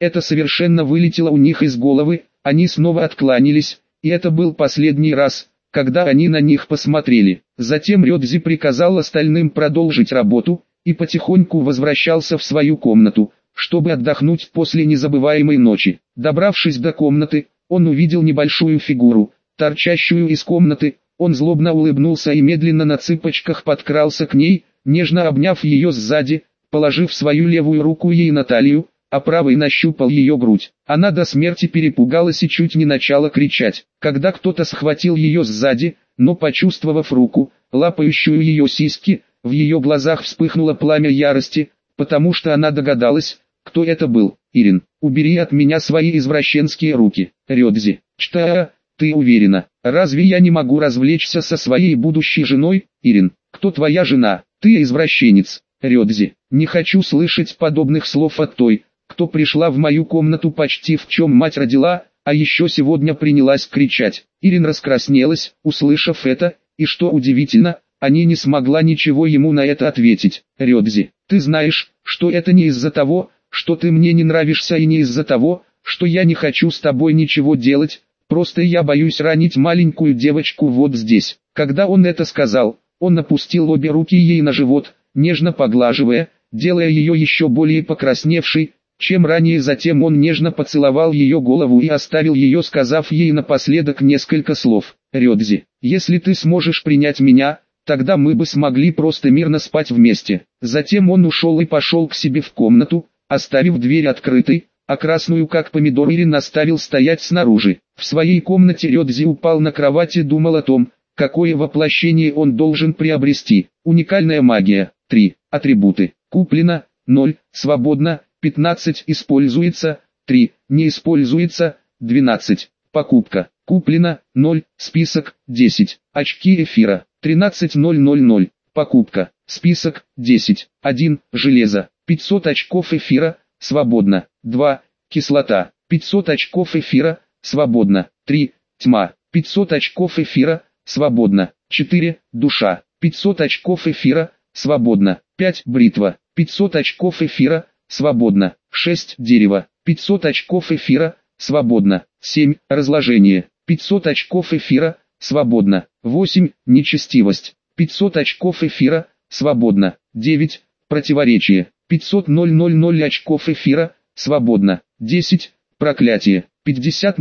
Это совершенно вылетело у них из головы, они снова откланялись, и это был последний раз, когда они на них посмотрели. Затем Рёдзи приказал остальным продолжить работу, и потихоньку возвращался в свою комнату, чтобы отдохнуть после незабываемой ночи. Добравшись до комнаты, он увидел небольшую фигуру, торчащую из комнаты. Он злобно улыбнулся и медленно на цыпочках подкрался к ней, нежно обняв ее сзади, положив свою левую руку ей на талию, а правой нащупал ее грудь. Она до смерти перепугалась и чуть не начала кричать. Когда кто-то схватил ее сзади, но почувствовав руку, лапающую ее сиськи, в ее глазах вспыхнуло пламя ярости, потому что она догадалась, кто это был. «Ирин, убери от меня свои извращенские руки». Рёдзи: «Чта, ты уверена? Разве я не могу развлечься со своей будущей женой?» Ирин: «Кто твоя жена? Ты извращенец». Рёдзи: «Не хочу слышать подобных слов от той, кто пришла в мою комнату почти в чем мать родила, а еще сегодня принялась кричать». Ирин раскраснелась, услышав это, и что удивительно, они не смогла ничего ему на это ответить. Рёдзи: «Ты знаешь, что это не из-за того, что ты мне не нравишься, и не из-за того, что я не хочу с тобой ничего делать, просто я боюсь ранить маленькую девочку вот здесь». Когда он это сказал, он опустил обе руки ей на живот, нежно поглаживая, делая ее еще более покрасневшей, чем ранее. Затем он нежно поцеловал ее голову и оставил ее, сказав ей напоследок несколько слов. «Рёдзи, если ты сможешь принять меня, тогда мы бы смогли просто мирно спать вместе». Затем он ушел и пошел к себе в комнату, оставив дверь открытой, а красную как помидор Ирин оставил стоять снаружи. В своей комнате Рёдзи упал на кровать и думал о том, какое воплощение он должен приобрести. Уникальная магия. три. Атрибуты. Куплено. ноль. Свободно. пятнадцать. Используется. три. Не используется. двенадцать. Покупка. Куплено. ноль. Список. десять. Очки эфира. тринадцать тысяч. Покупка. Список. десять. один. Железо. пятьсот очков эфира. Свободно. два. Кислота. пятьсот очков эфира. Свободно. три. Тьма. пятьсот очков эфира. Свободно. четыре. Душа. пятьсот очков эфира. Свободно. пять. Бритва. пятьсот очков эфира. Свободно. шесть. Дерево. пятьсот очков эфира. Свободно. семь. Разложение. пятьсот очков эфира. Свободно. восемь. Нечестивость. пятьсот очков эфира. Свободно. девять. Противоречие. пятьсот очков эфира. Свободно. десять. Проклятие. пятьдесят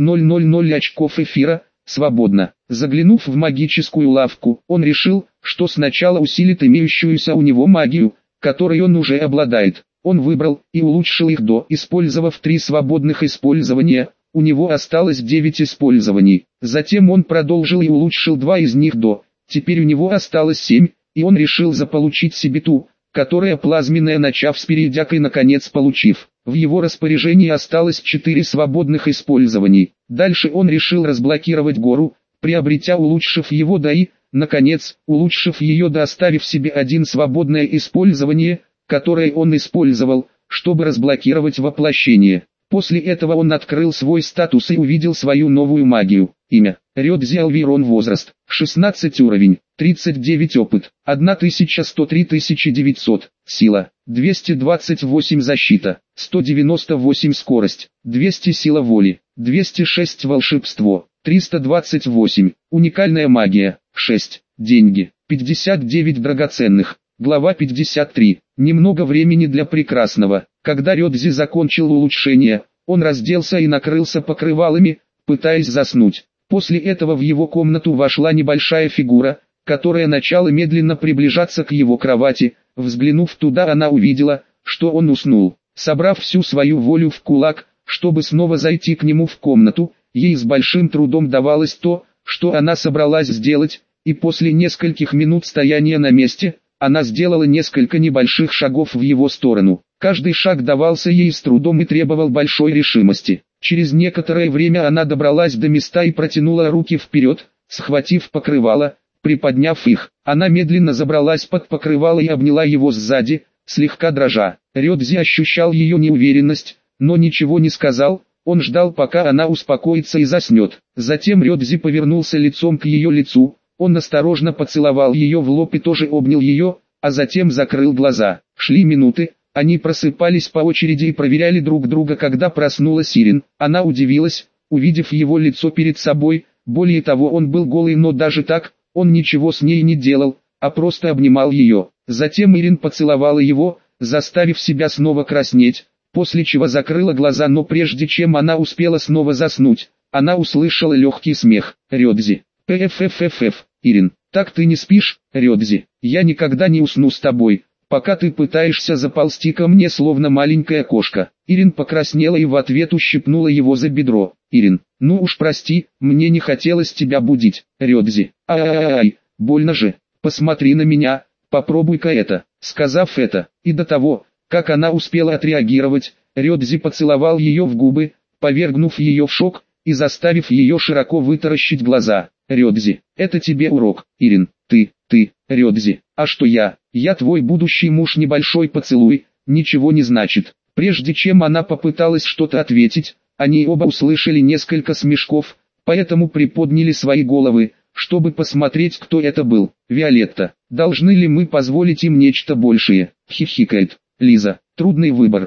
очков эфира. Свободно. Заглянув в магическую лавку, он решил, что сначала усилит имеющуюся у него магию, которой он уже обладает. Он выбрал и улучшил их до, использовав три свободных использования, у него осталось девять использований. Затем он продолжил и улучшил два из них до, теперь у него осталось семь, и он решил заполучить себе ту, которая плазменная, начав с перейдяк и наконец получив. В его распоряжении осталось четыре свободных использований. Дальше он решил разблокировать гору, приобретя улучшив его до и, наконец, улучшив ее до, оставив себе один свободное использование, которое он использовал, чтобы разблокировать воплощение. После этого он открыл свой статус и увидел свою новую магию. Имя: Рёдзи Алвирон. Возраст: шестнадцать. Уровень: тридцать девять. Опыт: тысяча сто три тысячи девятьсот. Сила: двести двадцать восемь. Защита: сто девяносто восемь. Скорость: двести. Сила воли: двести шесть. Волшебство: триста двадцать восемь. Уникальная магия: шесть. Деньги: пятьдесят девять драгоценных. Глава пятьдесят три. Немного времени для прекрасного. Когда Рёдзи закончил улучшение, он разделся и накрылся покрывалами, пытаясь заснуть. После этого в его комнату вошла небольшая фигура, которая начала медленно приближаться к его кровати. Взглянув туда, она увидела, что он уснул. Собрав всю свою волю в кулак, чтобы снова зайти к нему в комнату, ей с большим трудом давалось то, что она собралась сделать, и после нескольких минут стояния на месте, она сделала несколько небольших шагов в его сторону. Каждый шаг давался ей с трудом и требовал большой решимости. Через некоторое время она добралась до места и протянула руки вперед, схватив покрывало, приподняв их. Она медленно забралась под покрывало и обняла его сзади, слегка дрожа. Рёдзи ощущал ее неуверенность, но ничего не сказал. Он ждал, пока она успокоится и заснет. Затем Рёдзи повернулся лицом к ее лицу. Он осторожно поцеловал ее в лоб и тоже обнял ее, а затем закрыл глаза. Шли минуты, Они просыпались по очереди и проверяли друг друга, когда проснулась Ирин. Она удивилась, увидев его лицо перед собой. Более того, он был голый, но даже так, он ничего с ней не делал, а просто обнимал ее. Затем Ирин поцеловала его, заставив себя снова краснеть, после чего закрыла глаза, но прежде чем она успела снова заснуть, она услышала легкий смех. Рёдзи. Пфффф, Ирин, так ты не спишь, Рёдзи? Я никогда не усну с тобой, пока ты пытаешься заползти ко мне, словно маленькая кошка. Ирин покраснела и в ответ ущипнула его за бедро. Ирин, ну уж прости, мне не хотелось тебя будить. Рёдзи. Ай-ай-ай, больно же. Посмотри на меня, попробуй-ка это. Сказав это, и до того, как она успела отреагировать, Рёдзи поцеловал ее в губы, повергнув ее в шок и заставив ее широко вытаращить глаза. Рёдзи, это тебе урок. Ирин, ты, ты, Рёдзи, а что я? Я твой будущий муж. Небольшой поцелуй, ничего не значит. Прежде чем она попыталась что-то ответить, они оба услышали несколько смешков, поэтому приподняли свои головы, чтобы посмотреть, кто это был. Виолетта, должны ли мы позволить им нечто большее? Хихикает Лиза, трудный выбор.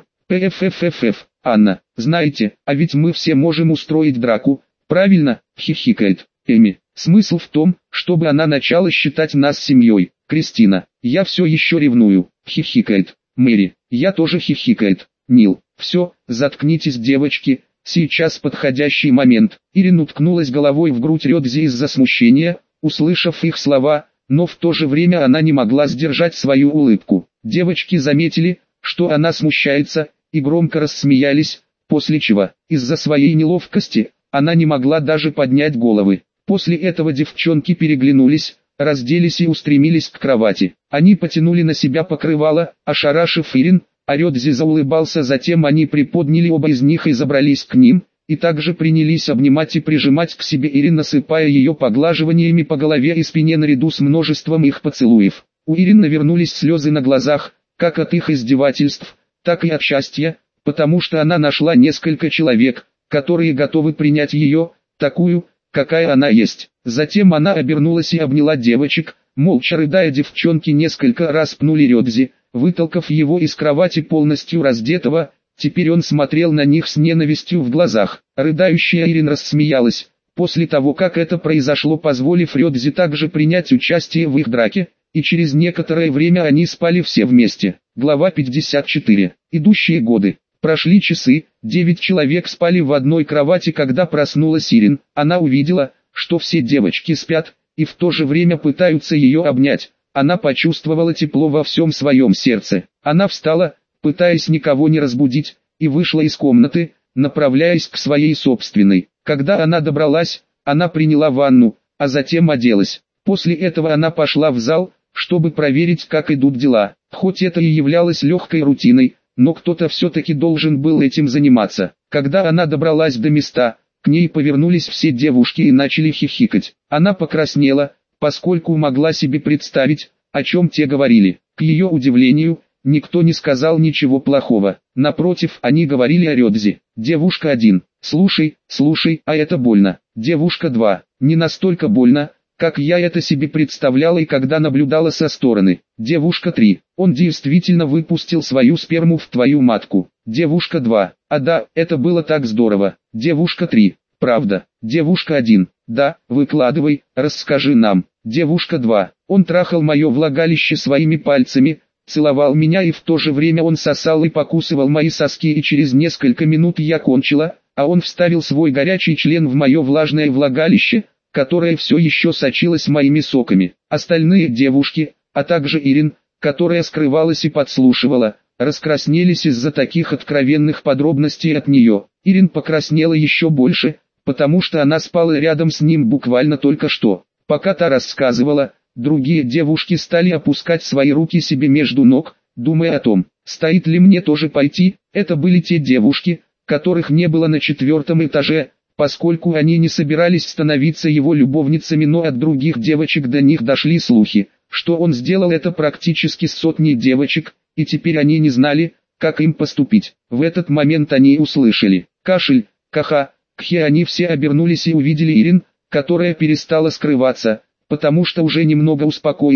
Пфффф, Анна, знаете, а ведь мы все можем устроить драку, правильно? Хихикает Эми. Смысл в том, чтобы она начала считать нас семьей. Кристина, я все еще ревную. Хихикает Мэри. Я тоже. Хихикает Нил. Все, заткнитесь, девочки, сейчас подходящий момент. Ирин уткнулась головой в грудь Рёдзи из-за смущения, услышав их слова, но в то же время она не могла сдержать свою улыбку. Девочки заметили, что она смущается, и громко рассмеялись, после чего, из-за своей неловкости, она не могла даже поднять головы. После этого девчонки переглянулись, разделись и устремились к кровати. Они потянули на себя покрывало, ошарашив Ирин, а Рёдзи заулыбался. Затем они приподняли оба из них и забрались к ним, и также принялись обнимать и прижимать к себе Ирин, насыпая ее поглаживаниями по голове и спине наряду с множеством их поцелуев. У Ирин навернулись слезы на глазах, как от их издевательств, так и от счастья, потому что она нашла несколько человек, которые готовы принять ее, такую, какая она есть. Затем она обернулась и обняла девочек, молча рыдая. Девчонки несколько раз пнули Рёдзи, вытолкав его из кровати полностью раздетого. Теперь он смотрел на них с ненавистью в глазах. Рыдающая Ирин рассмеялась, после того как это произошло, позволив Рёдзи также принять участие в их драке, и через некоторое время они спали все вместе. Глава пятьдесят четыре. Идущие годы. Прошли часы, девять человек спали в одной кровати. Когда проснулась Ирин, она увидела, что все девочки спят, и в то же время пытаются ее обнять. Она почувствовала тепло во всем своем сердце. Она встала, пытаясь никого не разбудить, и вышла из комнаты, направляясь к своей собственной. Когда она добралась, она приняла ванну, а затем оделась. После этого она пошла в зал, чтобы проверить, как идут дела. Хоть это и являлось легкой рутиной, но кто-то все-таки должен был этим заниматься. Когда она добралась до места, к ней повернулись все девушки и начали хихикать. Она покраснела, поскольку могла себе представить, о чем те говорили. К ее удивлению, никто не сказал ничего плохого. Напротив, они говорили о Рёдзи. Девушка один. Слушай, слушай, а это больно. Девушка два. Не настолько больно, как я это себе представляла и когда наблюдала со стороны. Девушка три. Он действительно выпустил свою сперму в твою матку. Девушка два. А да, это было так здорово. Девушка три. Правда. Девушка один. Да, выкладывай, расскажи нам. Девушка два. Он трахал мое влагалище своими пальцами, целовал меня, и в то же время он сосал и покусывал мои соски, и через несколько минут я кончила, а он вставил свой горячий член в мое влажное влагалище, которое все еще сочилось моими соками. Остальные девушки, а также Ирин, которая скрывалась и подслушивала, раскраснелись из-за таких откровенных подробностей от нее. Ирин покраснела еще больше, потому что она спала рядом с ним буквально только что. Пока та рассказывала, другие девушки стали опускать свои руки себе между ног, думая о том, стоит ли мне тоже пойти. Это были те девушки, которых не было на четвертом этаже, поскольку они не собирались становиться его любовницами, но от других девочек до них дошли слухи, что он сделал это практически с сотней девочек, и теперь они не знали, как им поступить. В этот момент они услышали кашель, каха, кхе. Они все обернулись и увидели Ирин, которая перестала скрываться, потому что уже немного успокоилась.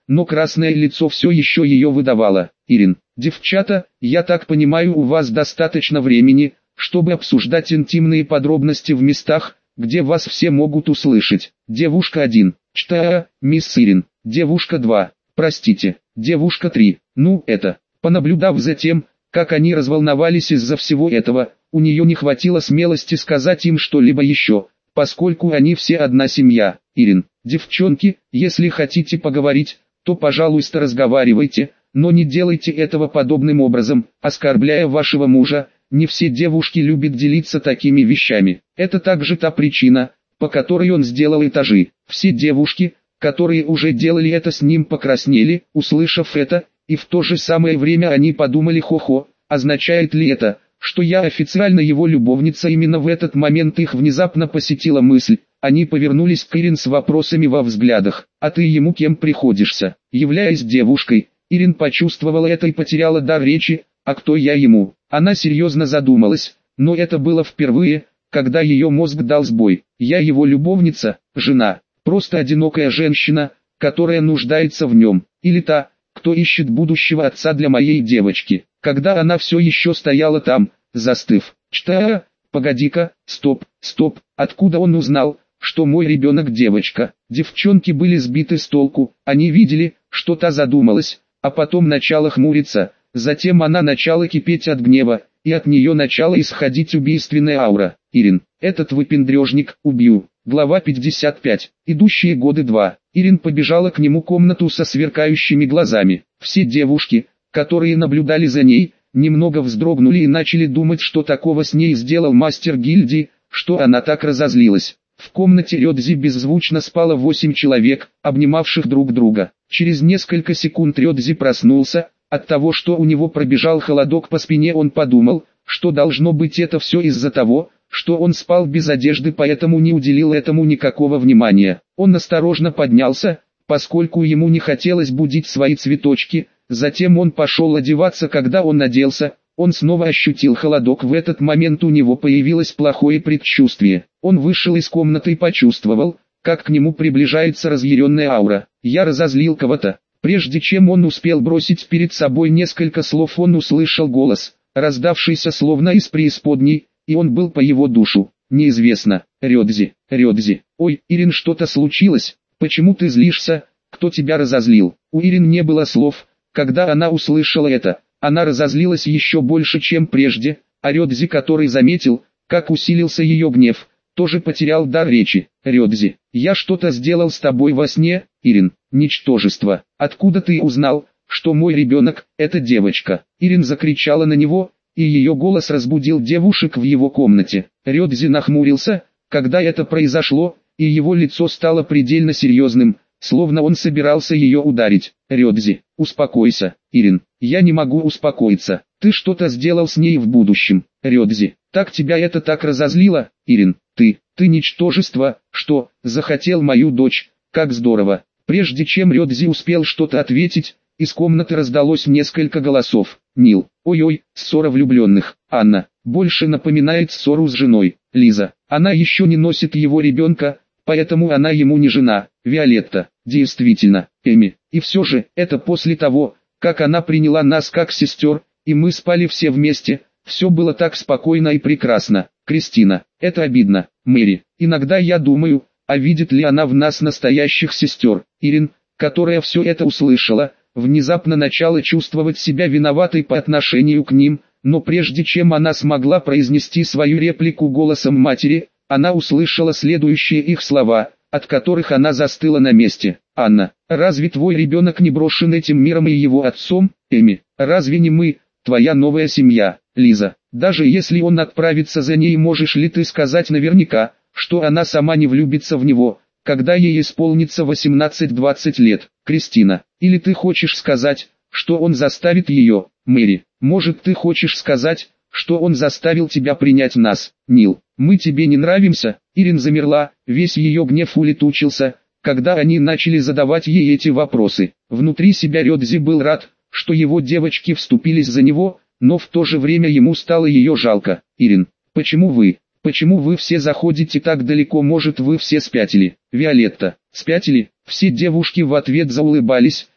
но красное лицо все еще ее выдавало. Ирин, девчата, я так понимаю, у вас достаточно времени, чтобы обсуждать интимные подробности в местах, где вас все могут услышать. Девушка один, чтая, мисс Ирин. Девушка два, простите, девушка три, ну это. Понаблюдав за тем, как они разволновались из-за всего этого, у нее не хватило смелости сказать им что-либо еще, поскольку они все одна семья. Ирин, девчонки, если хотите поговорить, то пожалуйста разговаривайте, но не делайте этого подобным образом, оскорбляя вашего мужа. Не все девушки любят делиться такими вещами. Это также та причина, по которой он сделал этажи. Все девушки, которые уже делали это с ним, покраснели, услышав это, и в то же самое время они подумали: хо-хо, означает ли это, что я официально его любовница? Именно в этот момент их внезапно посетила мысль. Они повернулись к Ирин с вопросами во взглядах. А ты ему кем приходишься? Являясь девушкой, Ирин почувствовала это и потеряла дар речи. А кто я ему? Она серьезно задумалась, но это было впервые, когда ее мозг дал сбой. Я его любовница, жена, просто одинокая женщина, которая нуждается в нем, или та, кто ищет будущего отца для моей девочки. Когда она все еще стояла там, застыв, чтая, погоди-ка, стоп, стоп, откуда он узнал, что мой ребенок девочка? Девчонки были сбиты с толку, они видели, что та задумалась, а потом начала хмуриться. Затем она начала кипеть от гнева, и от нее начала исходить убийственная аура. Ирин, этот выпендрежник, убью. Глава пятьдесят пять. Идущие годы два. Ирин побежала к нему в комнату со сверкающими глазами. Все девушки, которые наблюдали за ней, немного вздрогнули и начали думать, что такого с ней сделал мастер гильдии, что она так разозлилась. В комнате Рёдзи беззвучно спало восемь человек, обнимавших друг друга. Через несколько секунд Рёдзи проснулся. От того, что у него пробежал холодок по спине, он подумал, что должно быть это все из-за того, что он спал без одежды, поэтому не уделил этому никакого внимания. Он осторожно поднялся, поскольку ему не хотелось будить свои цветочки. Затем он пошел одеваться. Когда он оделся, он снова ощутил холодок. В этот момент у него появилось плохое предчувствие. Он вышел из комнаты и почувствовал, как к нему приближается разъяренная аура. Я разозлил кого-то. Прежде чем он успел бросить перед собой несколько слов, он услышал голос, раздавшийся словно из преисподней, и он был по его душу. Неизвестно. Рёдзи, Рёдзи. Ой, Ирин, что-то случилось? Почему ты злишься? Кто тебя разозлил? У Ирин не было слов, когда она услышала это. Она разозлилась еще больше, чем прежде, а Рёдзи, который заметил, как усилился ее гнев, тоже потерял дар речи. Рёдзи, я что-то сделал с тобой во сне? Ирин, ничтожество. Откуда ты узнал, что мой ребенок – это девочка? Ирин закричала на него, и ее голос разбудил девушек в его комнате. Рёдзи нахмурился, когда это произошло, и его лицо стало предельно серьезным, словно он собирался ее ударить. Рёдзи, успокойся. Ирин, я не могу успокоиться. Ты что-то сделал с ней в будущем. Рёдзи, так тебя это так разозлило? Ирин, ты, ты ничтожество, что, захотел мою дочь, как здорово. Прежде чем Рёдзи успел что-то ответить, из комнаты раздалось несколько голосов. Нил, ой-ой, ссора влюбленных. Анна, больше напоминает ссору с женой. Лиза, она еще не носит его ребенка, поэтому она ему не жена. Виолетта, действительно, Эми. И все же, это после того, как она приняла нас как сестер, и мы спали все вместе, все было так спокойно и прекрасно. Кристина, это обидно. Мэри, иногда я думаю, а видит ли она в нас настоящих сестер? Ирин, которая все это услышала, внезапно начала чувствовать себя виноватой по отношению к ним, но прежде чем она смогла произнести свою реплику голосом матери, она услышала следующие их слова, от которых она застыла на месте. Анна, разве твой ребенок не брошен этим миром и его отцом? Эми, разве не мы, твоя новая семья? Лиза, даже если он отправится за ней, можешь ли ты сказать наверняка, что она сама не влюбится в него, когда ей исполнится восемнадцать-двадцать лет? Кристина, или ты хочешь сказать, что он заставит ее? Мэри, может, ты хочешь сказать, что он заставил тебя принять нас? Нил, мы тебе не нравимся? Ирин замерла, весь ее гнев улетучился, когда они начали задавать ей эти вопросы. Внутри себя Рёдзи был рад, что его девочки вступились за него, но в то же время ему стало ее жалко. Ирин, почему вы, почему вы все заходите так далеко? Может, вы все спятили? Виолетта, спятили? Все девушки в ответ заулыбались,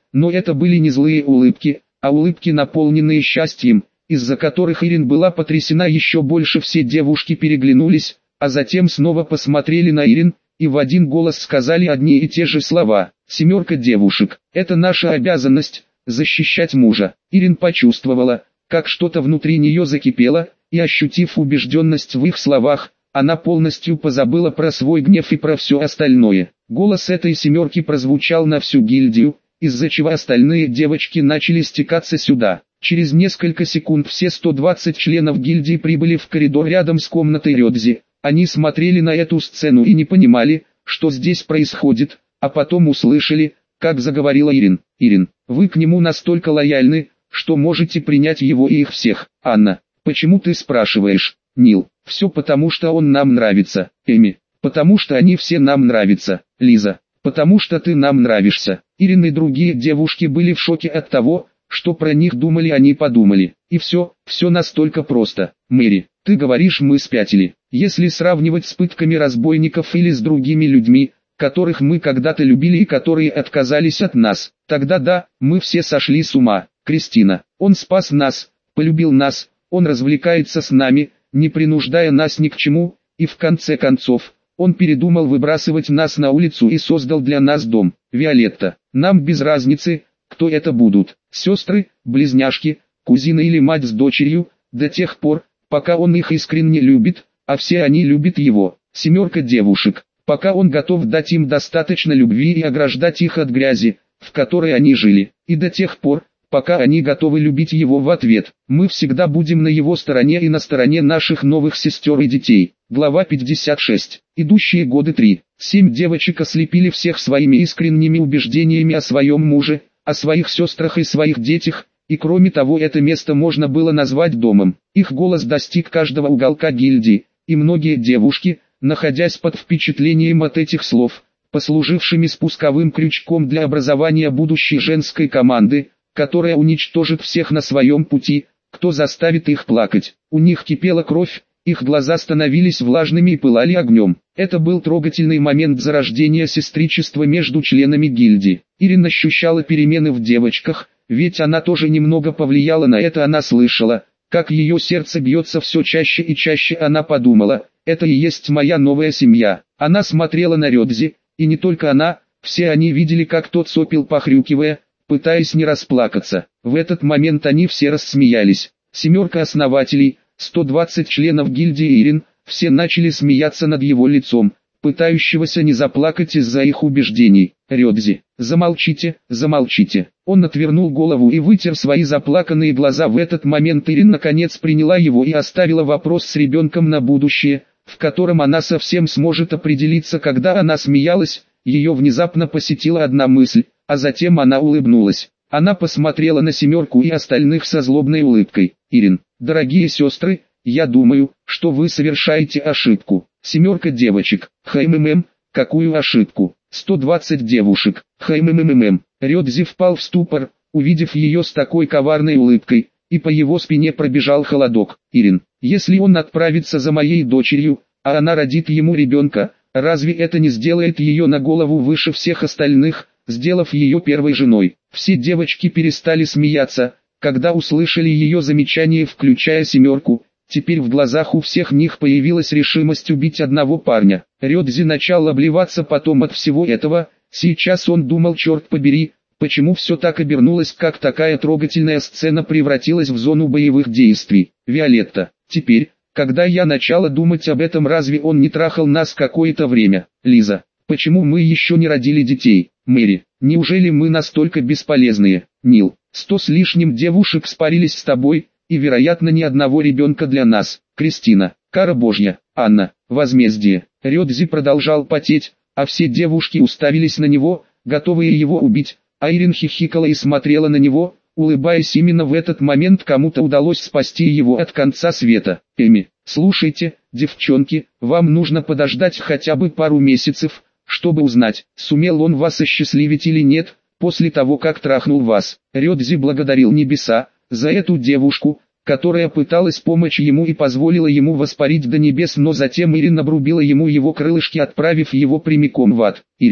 но это были не злые улыбки, а улыбки, наполненные счастьем, из-за которых Ирин была потрясена еще больше. Все девушки переглянулись, а затем снова посмотрели на Ирин, и в один голос сказали одни и те же слова. «Семерка девушек, это наша обязанность, защищать мужа». Ирин почувствовала, как что-то внутри нее закипело, и ощутив убежденность в их словах, она полностью позабыла про свой гнев и про все остальное. Голос этой семерки прозвучал на всю гильдию, из-за чего остальные девочки начали стекаться сюда. Через несколько секунд все сто двадцать членов гильдии прибыли в коридор рядом с комнатой Рёдзи. Они смотрели на эту сцену и не понимали, что здесь происходит, а потом услышали, как заговорила Ирин. «Ирин, вы к нему настолько лояльны, что можете принять его и их всех». «Анна, почему ты спрашиваешь?» «Нил, все потому что он нам нравится». «Эми, потому что они все нам нравятся». «Лиза, потому что ты нам нравишься». Ирин и другие девушки были в шоке от того, что про них думали они подумали. И все, все настолько просто. «Мэри, ты говоришь, мы спятили. Если сравнивать с пытками разбойников или с другими людьми, которых мы когда-то любили и которые отказались от нас, тогда да, мы все сошли с ума. Кристина, он спас нас, полюбил нас, он развлекается с нами, не принуждая нас ни к чему, и в конце концов, он передумал выбрасывать нас на улицу и создал для нас дом. Виолетта, нам без разницы, кто это будут, сестры, близняшки, кузины или мать с дочерью, до тех пор, пока он их искренне любит, а все они любят его. Семерка девушек, пока он готов дать им достаточно любви и ограждать их от грязи, в которой они жили, и до тех пор, пока они готовы любить его в ответ. Мы всегда будем на его стороне и на стороне наших новых сестер и детей. Глава пятьдесят шесть. Идущие годы три. Семь девочек ослепили всех своими искренними убеждениями о своем муже, о своих сестрах и своих детях, и кроме того это место можно было назвать домом. Их голос достиг каждого уголка гильдии, и многие девушки, находясь под впечатлением от этих слов, послужившими спусковым крючком для образования будущей женской команды, которая уничтожит всех на своем пути, кто заставит их плакать. У них кипела кровь, их глаза становились влажными и пылали огнем. Это был трогательный момент зарождения сестричества между членами гильдии. Ирин ощущала перемены в девочках, ведь она тоже немного повлияла на это. Она слышала, как ее сердце бьется все чаще и чаще. Она подумала, это и есть моя новая семья. Она смотрела на Рёдзи, и не только она, все они видели, как тот сопел, похрюкивая, пытаясь не расплакаться. В этот момент они все рассмеялись. Семерка основателей, сто двадцать членов гильдии Ирин, все начали смеяться над его лицом, пытающегося не заплакать из-за их убеждений. «Рёдзи, замолчите, замолчите». Он отвернул голову и вытер свои заплаканные глаза. В этот момент Ирин наконец приняла его и оставила вопрос с ребенком на будущее, в котором она совсем сможет определиться. Когда она смеялась, ее внезапно посетила одна мысль, а затем она улыбнулась. Она посмотрела на семерку и остальных со злобной улыбкой. «Ирин, дорогие сестры, я думаю, что вы совершаете ошибку». Семерка девочек. Хммм, какую ошибку? сто двадцать девушек. Хмммм. Рёдзи впал в ступор, увидев ее с такой коварной улыбкой, и по его спине пробежал холодок. «Ирин, если он отправится за моей дочерью, а она родит ему ребенка, разве это не сделает ее на голову выше всех остальных, сделав ее первой женой?» Все девочки перестали смеяться, когда услышали ее замечание, включая семерку. Теперь в глазах у всех них появилась решимость убить одного парня. Рёдзи начал обливаться потом от всего этого. Сейчас он думал, черт побери, почему все так обернулось, как такая трогательная сцена превратилась в зону боевых действий. «Виолетта, теперь, когда я начала думать об этом, разве он не трахал нас какое-то время?» «Лиза, почему мы еще не родили детей?» «Мэри, неужели мы настолько бесполезные?» «Нил, сто с лишним девушек спарились с тобой, и, вероятно, ни одного ребенка для нас». «Кристина, кара божья». «Анна, возмездие». Рёдзи продолжал потеть, а все девушки уставились на него, готовые его убить, а Ирин хихикала и смотрела на него, улыбаясь. Именно в этот момент кому-то удалось спасти его от конца света. «Эми, слушайте, девчонки, вам нужно подождать хотя бы пару месяцев, чтобы узнать, сумел он вас осчастливить или нет, после того как трахнул вас». Рёдзи благодарил небеса за эту девушку, которая пыталась помочь ему и позволила ему воспарить до небес, но затем Ирин обрубила ему его крылышки, отправив его прямиком в ад. «Ирин,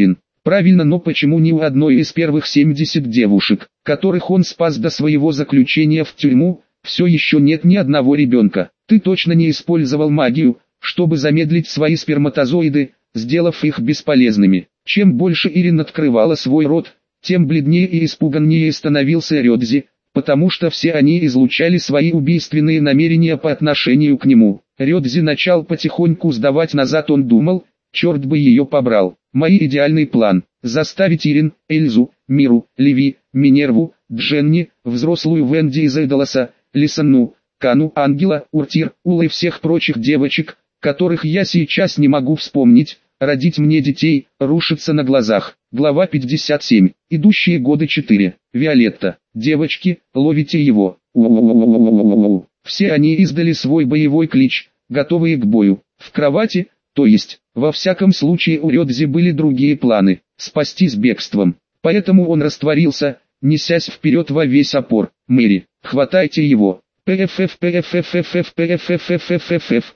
Правильно, но почему ни у одной из первых семидесяти девушек, которых он спас до своего заключения в тюрьму, все еще нет ни одного ребенка? Ты точно не использовал магию, чтобы замедлить свои сперматозоиды, сделав их бесполезными. Чем больше Ирин открывала свой рот, тем бледнее и испуганнее становился Рёдзи, потому что все они излучали свои убийственные намерения по отношению к нему. Рёдзи начал потихоньку сдавать назад, он думал, черт бы ее побрал. Мой идеальный план – заставить Ирин, Эльзу, Миру, Леви, Минерву, Дженни, взрослую Венди из Эдалоса, Лисанну, Кану, Ангела, Уртир, Ула и всех прочих девочек, которых я сейчас не могу вспомнить, родить мне детей, рушится на глазах. Глава пятьдесят семь. Идущие годы четыре. Виолетта. Девочки, ловите его. У-у-у-у-у-у-у. Все они издали свой боевой клич, готовые к бою. В кровати, то есть, во всяком случае у Рёдзи были другие планы, спастись бегством. Поэтому он растворился, несясь вперед во весь опор. Мэри, хватайте его. Пфф, пфф, пфф, пфф, пфф.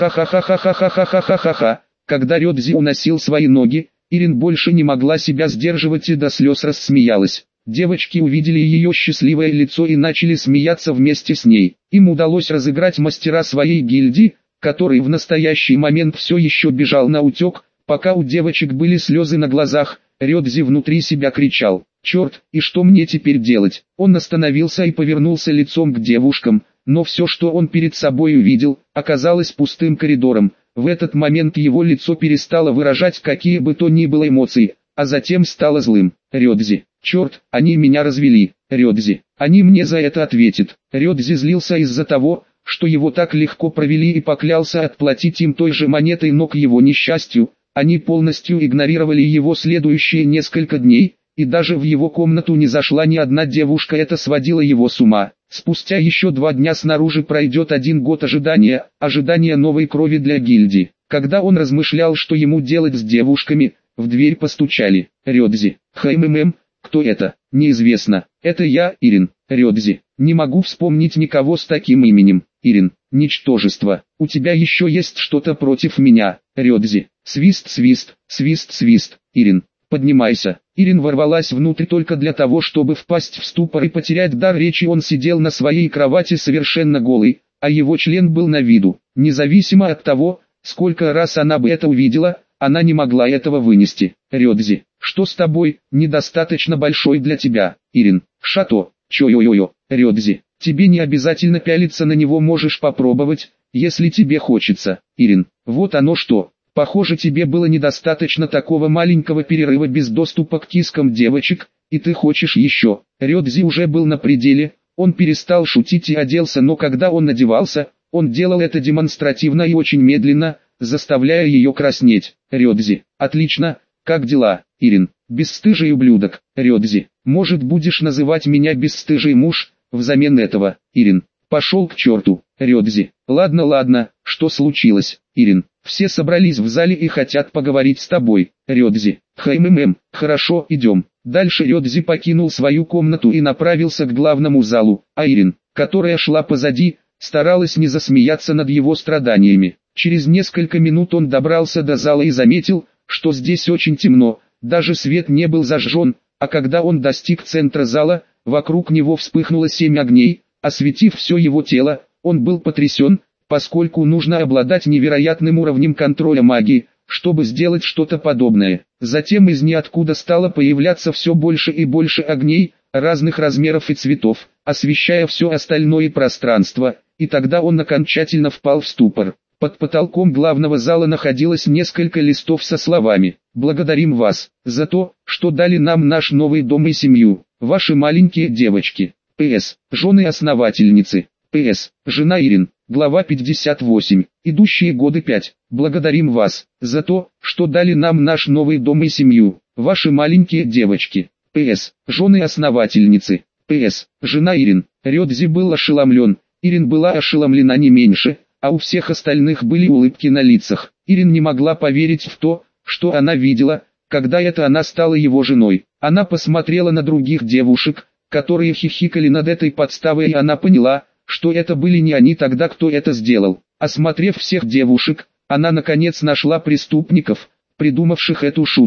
Ахахахахахахахахахаха. Когда Рёдзи уносил свои ноги, Ирин больше не могла себя сдерживать и до слез рассмеялась. Девочки увидели ее счастливое лицо и начали смеяться вместе с ней. Им удалось разыграть мастера своей гильдии, который в настоящий момент все еще бежал на утек, пока у девочек были слезы на глазах. Рёдзи внутри себя кричал: «Черт, и что мне теперь делать?» Он остановился и повернулся лицом к девушкам, но все, что он перед собой увидел, оказалось пустым коридором. В этот момент его лицо перестало выражать какие бы то ни было эмоции, а затем стало злым. «Рёдзи, черт, они меня развели, Рёдзи, они мне за это ответят». Рёдзи злился из-за того, что его так легко провели, и поклялся отплатить им той же монетой, но к его несчастью, они полностью игнорировали его следующие несколько дней, и даже в его комнату не зашла ни одна девушка. Это сводило его с ума. Спустя еще два дня снаружи пройдет один год ожидания, ожидания новой крови для гильдии. Когда он размышлял, что ему делать с девушками, в дверь постучали. «Рёдзи, хммм, кто это?» «Неизвестно. Это я, Ирин». «Рёдзи, не могу вспомнить никого с таким именем». «Ирин, ничтожество, у тебя еще есть что-то против меня?» «Рёдзи, свист, свист, свист, свист». «Ирин, поднимайся». Ирин ворвалась внутрь только для того, чтобы впасть в ступор и потерять дар речи. Он сидел на своей кровати совершенно голый, а его член был на виду. Независимо от того, сколько раз она бы это увидела, она не могла этого вынести. «Рёдзи, что с тобой, недостаточно большой для тебя?» «Ирин, шато, чё-йо-йо-йо». «Рёдзи, тебе не обязательно пялиться на него, можешь попробовать, если тебе хочется». «Ирин, вот оно что. Похоже, тебе было недостаточно такого маленького перерыва без доступа к кискам девочек, и ты хочешь еще». Рёдзи уже был на пределе, он перестал шутить и оделся, но когда он надевался, он делал это демонстративно и очень медленно, заставляя ее краснеть. «Рёдзи, отлично, как дела?» «Ирин, бесстыжий ублюдок». «Рёдзи, может, будешь называть меня бесстыжий муж, взамен этого?» «Ирин, пошел к черту». «Рёдзи, ладно ладно, что случилось?» «Ирин, все собрались в зале и хотят поговорить с тобой». «Рёдзи, хммм, хорошо, идем». Дальше Рёдзи покинул свою комнату и направился к главному залу, а Ирин, которая шла позади, старалась не засмеяться над его страданиями. Через несколько минут он добрался до зала и заметил, что здесь очень темно, даже свет не был зажжен, а когда он достиг центра зала, вокруг него вспыхнуло семь огней, осветив все его тело. Он был потрясен, поскольку нужно обладать невероятным уровнем контроля магии, чтобы сделать что-то подобное. Затем из ниоткуда стало появляться все больше и больше огней, разных размеров и цветов, освещая все остальное пространство, и тогда он окончательно впал в ступор. Под потолком главного зала находилось несколько листов со словами: «Благодарим вас за то, что дали нам наш новый дом и семью, ваши маленькие девочки. П С. Жены-основательницы. П С. Жена Ирин». Глава пятьдесят восемь. Идущие годы пять. «Благодарим вас за то, что дали нам наш новый дом и семью, ваши маленькие девочки. П С. Жены-основательницы. П С. Жена Ирин». Рёдзи был ошеломлен, Ирин была ошеломлена не меньше, а у всех остальных были улыбки на лицах. Ирин не могла поверить в то, что она видела, когда это она стала его женой. Она посмотрела на других девушек, которые хихикали над этой подставой, и она поняла, что это были не они. Тогда кто это сделал? Осмотрев всех девушек, она наконец нашла преступников, придумавших эту шутку.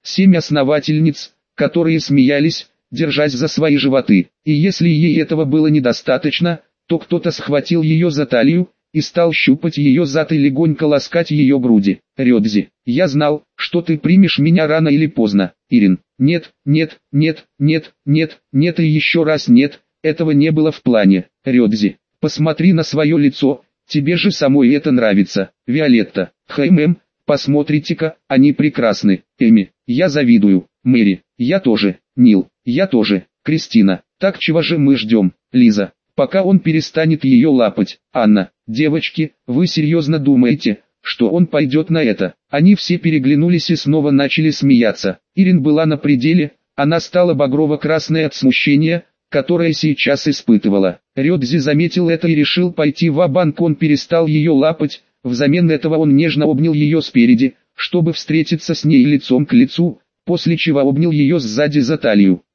семь основательниц, которые смеялись, держась за свои животы. И если ей этого было недостаточно, то кто-то схватил ее за талию и стал щупать ее зад и легонько ласкать ее груди. Рёдзи, я знал, что ты примешь меня рано или поздно. Ирин, нет, нет, нет, нет, нет, нет и еще раз нет, этого не было в плане. Рёдзи, посмотри на свое лицо, тебе же самой это нравится. Виолетта, хм, посмотрите-ка, они прекрасны. Эми, я завидую. Мэри, я тоже. Нил, я тоже. Кристина, так чего же мы ждем? Лиза, пока он перестанет ее лапать. Анна, девочки, вы серьезно думаете, что он пойдет на это? Они все переглянулись и снова начали смеяться. Ирин была на пределе, она стала багрово-красной от смущения, которое сейчас испытывала. Рёдзи заметил это и решил пойти ва-банк, он перестал ее лапать, взамен этого он нежно обнял ее спереди, чтобы встретиться с ней лицом к лицу, после чего обнял ее сзади за талию.